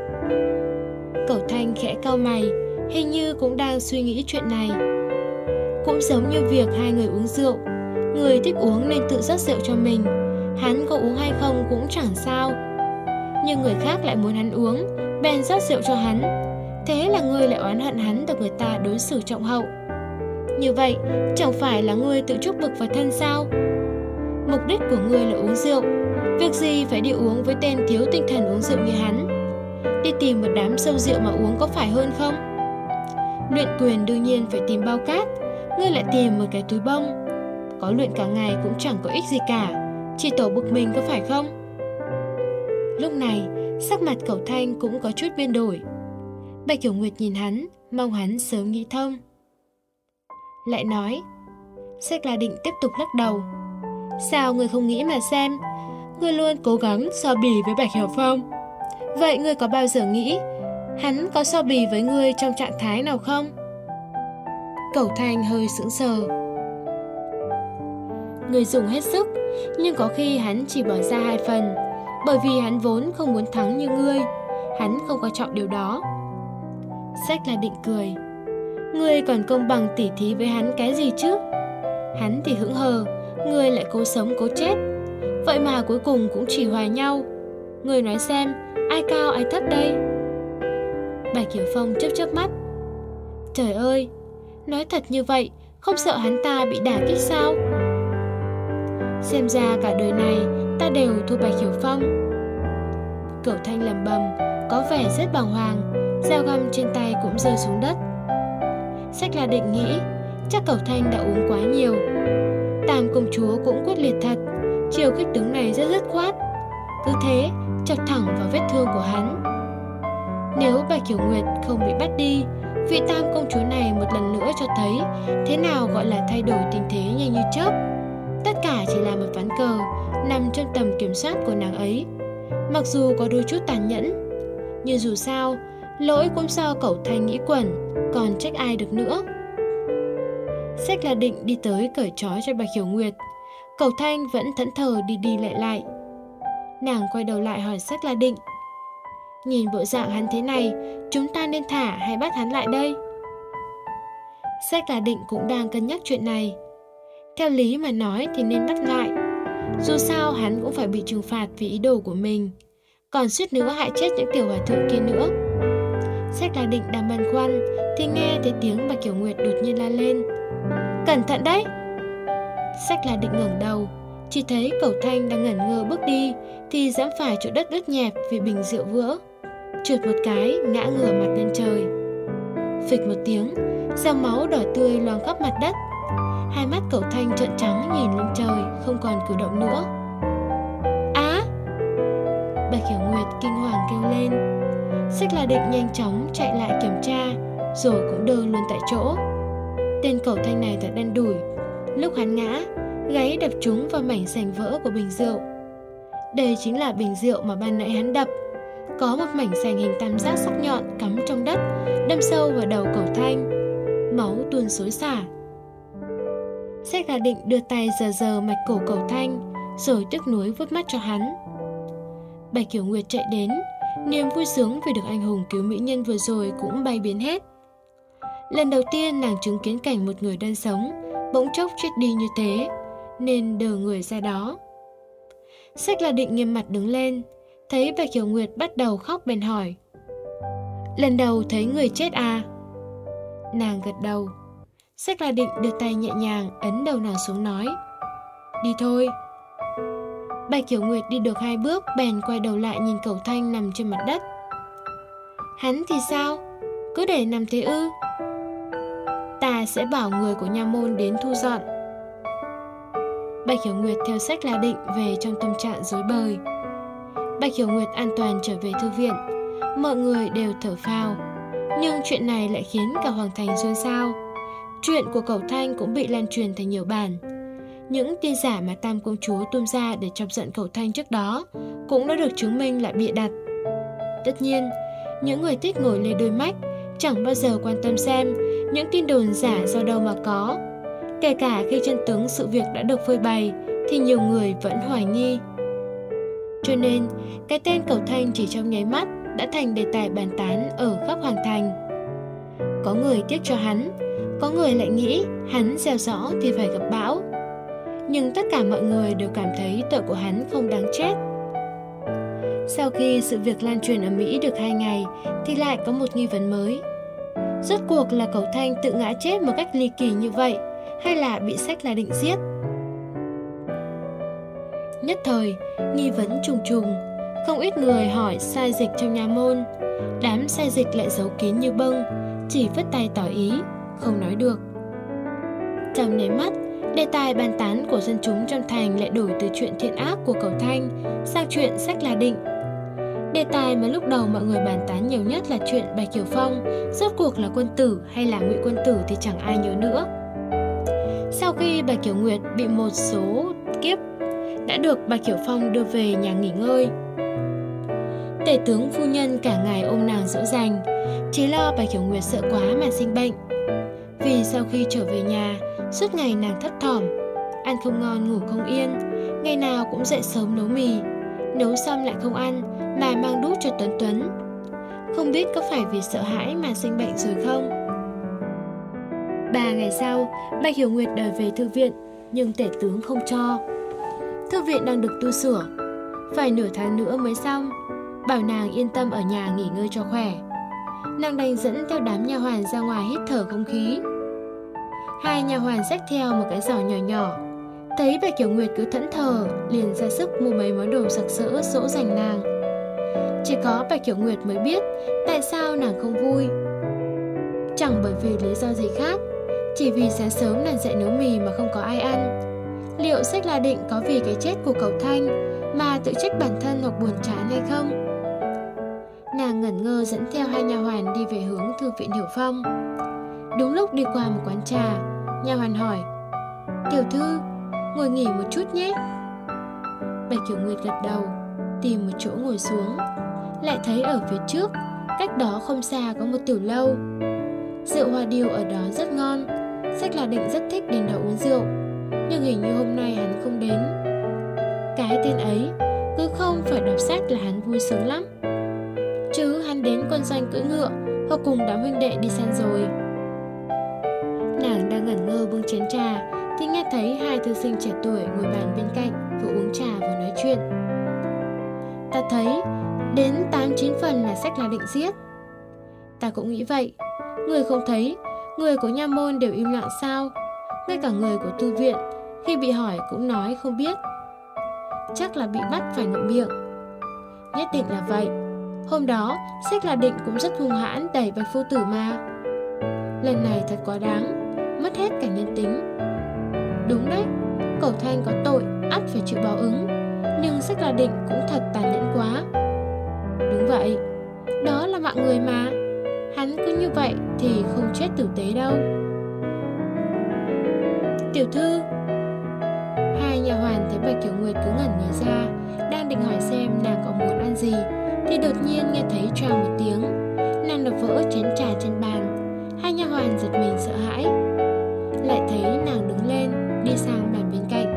Cẩu Thanh khẽ cau mày, hình như cũng đang suy nghĩ chuyện này. Cũng giống như việc hai người uống rượu, người thích uống nên tự rót rượu cho mình. Hắn có uống hay không cũng chẳng sao. Nhưng người khác lại muốn hắn uống, bèn rót rượu cho hắn. Thế là ngươi lại oán hận hắn được người ta đối xử trọng hậu. Như vậy, chẳng phải là ngươi tự chuốc bực vào thân sao? Mục đích của ngươi là uống rượu, việc gì phải đi uống với tên thiếu tinh thần uống rượu như hắn? Đi tìm một đám sâu rượu mà uống có phải hơn không? Luyện quyền đương nhiên phải tìm bao cát, ngươi lại tìm một cái túi bông. Có luyện cả ngày cũng chẳng có ích gì cả, chỉ tổ bực mình có phải không? Lúc này, sắc mặt Cẩu Thanh cũng có chút biến đổi. Bạch Hiểu Nguyệt nhìn hắn, mong hắn sớm nghĩ thông. Lại nói, Sách là định tiếp tục lắc đầu. Sao người không nghĩ mà xem? Ngươi luôn cố gắng so bì với Bạch Hiểu Phong. Vậy ngươi có bao giờ nghĩ hắn có so bì với ngươi trong trạng thái nào không? Cẩu Thanh hơi sững sờ. Ngươi dùng hết sức, nhưng có khi hắn chỉ bỏ ra hai phần, bởi vì hắn vốn không muốn thắng như ngươi. Hắn không quan trọng điều đó. Sách là định cười. Ngươi còn công bằng tỉ thí với hắn cái gì chứ? Hắn thì hững hờ, ngươi lại cố sống cố chết. Vậy mà cuối cùng cũng chỉ hòa nhau. Ngươi nói xem, ai cao ai thấp đây? Bạch Hiểu Phong chớp chớp mắt. Trời ơi, nói thật như vậy, không sợ hắn ta bị đả kích sao? Xem ra cả đời này ta đều thua Bạch Hiểu Phong. Cẩu Thanh lẩm bẩm, có vẻ rất bàng hoàng, dao găm trên tay cũng rơi xuống đất. Sách là định nghĩ, chắc cậu Thanh đã uống quá nhiều. Tam công chúa cũng quyết liệt thật, chiều kích tướng này rất dứt khoát, cứ thế chọc thẳng vào vết thương của hắn. Nếu Bạch Hiểu Nguyệt không bị bắt đi, vị Tam công chúa này một lần nữa cho thấy thế nào gọi là thay đổi tình thế nhanh như chớp. Tất cả chỉ là một ván cờ nằm trong tầm kiểm soát của nàng ấy. Mặc dù có đôi chút tàn nhẫn, nhưng dù sao lỗi cũng do cậu Thanh nghĩ quẩn, còn trách ai được nữa. Sách là định đi tới cởi trói cho Bạch Hiểu Nguyệt. Cậu Thanh vẫn thẫn thờ đi đi lại lại. Nàng quay đầu lại hỏi Sách là định: nhìn bộ dạng hắn thế này, chúng ta nên thả hay bắt hắn lại đây? Sách là định cũng đang cân nhắc chuyện này. Theo lý mà nói thì nên bắt lại, dù sao hắn cũng phải bị trừng phạt vì ý đồ của mình, còn suýt nữa hại chết những tiểu hòa thượng kia nữa. Sách là định đang băn khoăn thì nghe thấy tiếng Bạch Hiểu Nguyệt đột nhiên la lên: cẩn thận đấy! Sách là định ngẩng đầu, chỉ thấy cậu Thanh đang ngẩn ngơ bước đi thì giẫm phải chỗ đất ướt nhẹp vì bình rượu vỡ, trượt một cái ngã ngửa mặt lên trời. Phịch một tiếng, dòng máu đỏ tươi loang khắp mặt đất. Hai mắt cậu Thanh trợn trắng nhìn lên trời, không còn cử động nữa. Á! Bạch Hiểu Nguyệt kinh hoàng kêu lên. Sách là định nhanh chóng chạy lại kiểm tra, rồi cũng đơ luôn tại chỗ. Tên cậu Thanh này thật đen đủi. Lúc hắn ngã, gáy đập trúng vào mảnh sành vỡ của bình rượu. Đây chính là bình rượu mà ban nãy hắn đập. Có một mảnh sành hình tam giác sắc nhọn cắm trong đất, đâm sâu vào đầu cậu Thanh. Máu tuôn xối xả. Sách là định đưa tay giơ giơ mạch cổ cậu Thanh, rồi tiếc nuối vuốt mắt cho hắn. Bạch Hiểu Nguyệt chạy đến, niềm vui sướng vì được anh hùng cứu mỹ nhân vừa rồi cũng bay biến hết. Lần đầu tiên nàng chứng kiến cảnh một người đang sống bỗng chốc chết đi như thế, nên đờ người ra đó. Sách là định nghiêm mặt đứng lên, thấy Bạch Hiểu Nguyệt bắt đầu khóc bèn hỏi: lần đầu thấy người chết à? Nàng gật đầu. Sách là định đưa tay nhẹ nhàng ấn đầu nàng xuống nói: đi thôi. Bạch Hiểu Nguyệt đi được hai bước bèn quay đầu lại nhìn cậu Thanh nằm trên mặt đất. Hắn thì sao? Cứ để nằm thế ư? Ta sẽ bảo người của nha môn đến thu dọn. Bạch Hiểu Nguyệt theo Sách là định về trong tâm trạng rối bời. Bạch Hiểu Nguyệt an toàn trở về thư viện, mọi người đều thở phào. Nhưng chuyện này lại khiến cả Hoàng Thành xôn xao. Chuyện của cậu Thanh cũng bị lan truyền thành nhiều bản. Những tin giả mà Tam công chúa tung ra để chọc giận cậu Thanh trước đó cũng đã được chứng minh là bịa đặt. Tất nhiên, những người thích ngồi lê đôi mách chẳng bao giờ quan tâm xem những tin đồn giả do đâu mà có. Kể cả khi chân tướng sự việc đã được phơi bày thì nhiều người vẫn hoài nghi. Cho nên, cái tên cậu Thanh chỉ trong nháy mắt đã thành đề tài bàn tán ở khắp Hoàng Thành. Có người tiếc cho hắn, có người lại nghĩ hắn gieo gió thì phải gặp bão. Nhưng tất cả mọi người đều cảm thấy tội của hắn không đáng chết. Sau khi sự việc lan truyền ở Mỹ được hai ngày thì lại có một nghi vấn mới. Rốt cuộc là cậu Thanh tự ngã chết một cách ly kỳ như vậy, hay là bị Sách là định giết? Nhất thời, nghi vấn trùng trùng. Không ít người hỏi sai dịch trong nhà môn. Đám sai dịch lại giấu kín như bông, chỉ vất tay tỏ ý, không nói được. Trong nháy mắt, đề tài bàn tán của dân chúng trong thành lại đổi từ chuyện thiện ác của cậu Thanh sang chuyện Sách là định. Đề tài mà lúc đầu mọi người bàn tán nhiều nhất là chuyện Bạch Hiểu Phong rốt cuộc là quân tử hay là ngụy quân tử thì chẳng ai nhớ nữa. Sau khi Bạch Hiểu Nguyệt bị một số kiếp đã được Bạch Hiểu Phong đưa về nhà nghỉ ngơi, tể tướng phu nhân cả ngày ôm nàng dỗ dành, chỉ lo Bạch Hiểu Nguyệt sợ quá mà sinh bệnh. Vì sau khi trở về nhà, suốt ngày nàng thấp thỏm, ăn không ngon ngủ không yên, ngày nào cũng dậy sớm nấu mì, nấu xong lại không ăn mà mang đút cho Tuấn Tuấn. Không biết có phải vì sợ hãi mà sinh bệnh rồi không? Ba ngày sau, Bạch Hiểu Nguyệt đòi về thư viện, nhưng tể tướng không cho. Thư viện đang được tu sửa, phải nửa tháng nữa mới xong, bảo nàng yên tâm ở nhà nghỉ ngơi cho khỏe. Nàng đành dẫn theo đám nha hoàn ra ngoài hít thở không khí. Hai nha hoàn xách theo một cái giỏ nhỏ nhỏ, thấy Bạch Hiểu Nguyệt cứ thẫn thờ, liền ra sức mua mấy món đồ sặc sỡ dỗ dành nàng. Chỉ có Bạch Hiểu Nguyệt mới biết tại sao nàng không vui. Chẳng bởi vì lý do gì khác, chỉ vì sáng sớm nàng dậy nấu mì mà không có ai ăn. Liệu Sách La Định có vì cái chết của cậu Thanh mà tự trách bản thân hoặc buồn chán hay không? Nàng ngẩn ngơ dẫn theo hai nha hoàn đi về hướng thư viện Hiểu Phong. Đúng lúc đi qua một quán trà, nha hoàn hỏi: "Tiểu thư, ngồi nghỉ một chút nhé." Bạch Kiểu Nguyệt gật đầu, tìm một chỗ ngồi xuống. Lại thấy ở phía trước, cách đó không xa có một tiểu lâu. Rượu hoa điêu ở đó rất ngon. Sách La Định rất thích đến đó uống rượu, nhưng hình như hôm nay hắn không đến. Cái tên ấy, cứ không phải đọc sách là hắn vui sướng lắm. Chứ hắn đến quân doanh cưỡi ngựa hoặc cùng đám huynh đệ đi săn rồi. Nàng đang ngẩn ngơ bưng chén trà thì nghe thấy hai thư sinh trẻ tuổi ngồi bàn bên cạnh, vừa uống trà vừa nói chuyện. Ta thấy đến tám chín phần là Sách La Định giết. Ta cũng nghĩ vậy. Người không thấy, người của nha môn đều im lặng sao? Ngay cả người của tu viện khi bị hỏi cũng nói không biết. Chắc là bị bắt phải ngậm miệng. Nhất định là vậy. Hôm đó Sách La Định cũng rất hung hãn đẩy Bạch phu tử mà. Lần này thật quá đáng, mất hết cả nhân tính. Đúng đấy, cậu Thanh có tội, ắt phải chịu báo ứng. Nhưng Sách La Định cũng thật tàn nhẫn quá. Đúng vậy, đó là mạng người mà. Hắn cứ như vậy thì không chết tử tế đâu. Tiểu thư. Hai nhà hoàn thấy Bạch Kiểu Nguyệt cứ ngẩn người ra, đang định hỏi xem nàng có muốn ăn gì, thì đột nhiên nghe thấy choàng một tiếng. Nàng đập vỡ chén trà trên bàn. Hai nha hoàn giật mình sợ hãi. Lại thấy nàng đứng lên, đi sang bàn bên cạnh.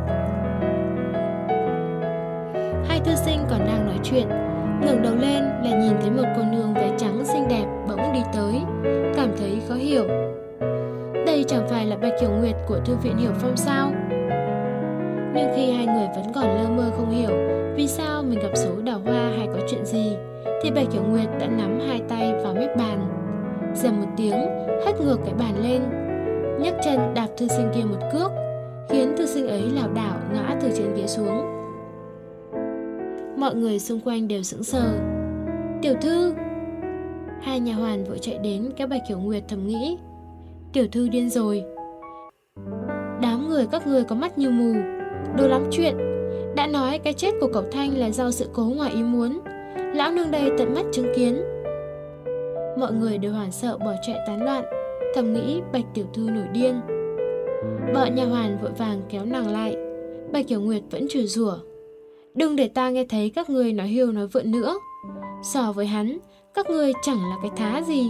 Hai thư sinh còn đang nói chuyện, ngẩng đầu lên là nhìn thấy một cô nương váy trắng xinh đẹp bỗng đi tới, cảm thấy khó hiểu. Đây chẳng phải là Bạch Kiểu Nguyệt của thư viện Hiểu Phong sao? Nhưng khi hai người vẫn còn lơ mơ không hiểu vì sao mình gặp số đào hoa hay có chuyện gì, thì Bạch Kiểu Nguyệt đã nắm hai tay vào mép bàn, dầm một tiếng hất ngược cái bàn lên, nhấc chân đạp thư sinh kia một cước, khiến thư sinh ấy lảo đảo ngã từ trên ghế xuống. Mọi người xung quanh đều sững sờ. Tiểu thư. Hai nhà hoàn vội chạy đến kéo Bạch Kiểu Nguyệt, thầm nghĩ: tiểu thư điên rồi. Đám người các người có mắt như mù, đồ lắm chuyện. Đã nói cái chết của cậu Thanh là do sự cố ngoài ý muốn, lão nương đây tận mắt chứng kiến. Mọi người đều hoảng sợ bỏ chạy tán loạn, thầm nghĩ Bạch tiểu thư nổi điên. Bọn nhà hoàn vội vàng kéo nàng lại. Bạch Kiểu Nguyệt vẫn chửi rủa: đừng để ta nghe thấy các ngươi nói hiêu nói vượn nữa. So với hắn, các ngươi chẳng là cái thá gì.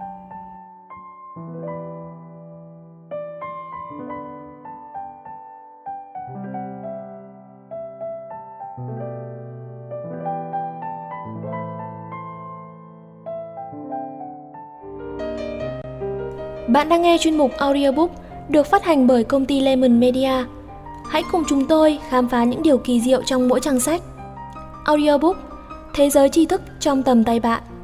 Bạn đang nghe chuyên mục audiobook được phát hành bởi công ty Lemon Media. Hãy cùng chúng tôi khám phá những điều kỳ diệu trong mỗi trang sách. Audiobook, thế giới tri thức trong tầm tay bạn.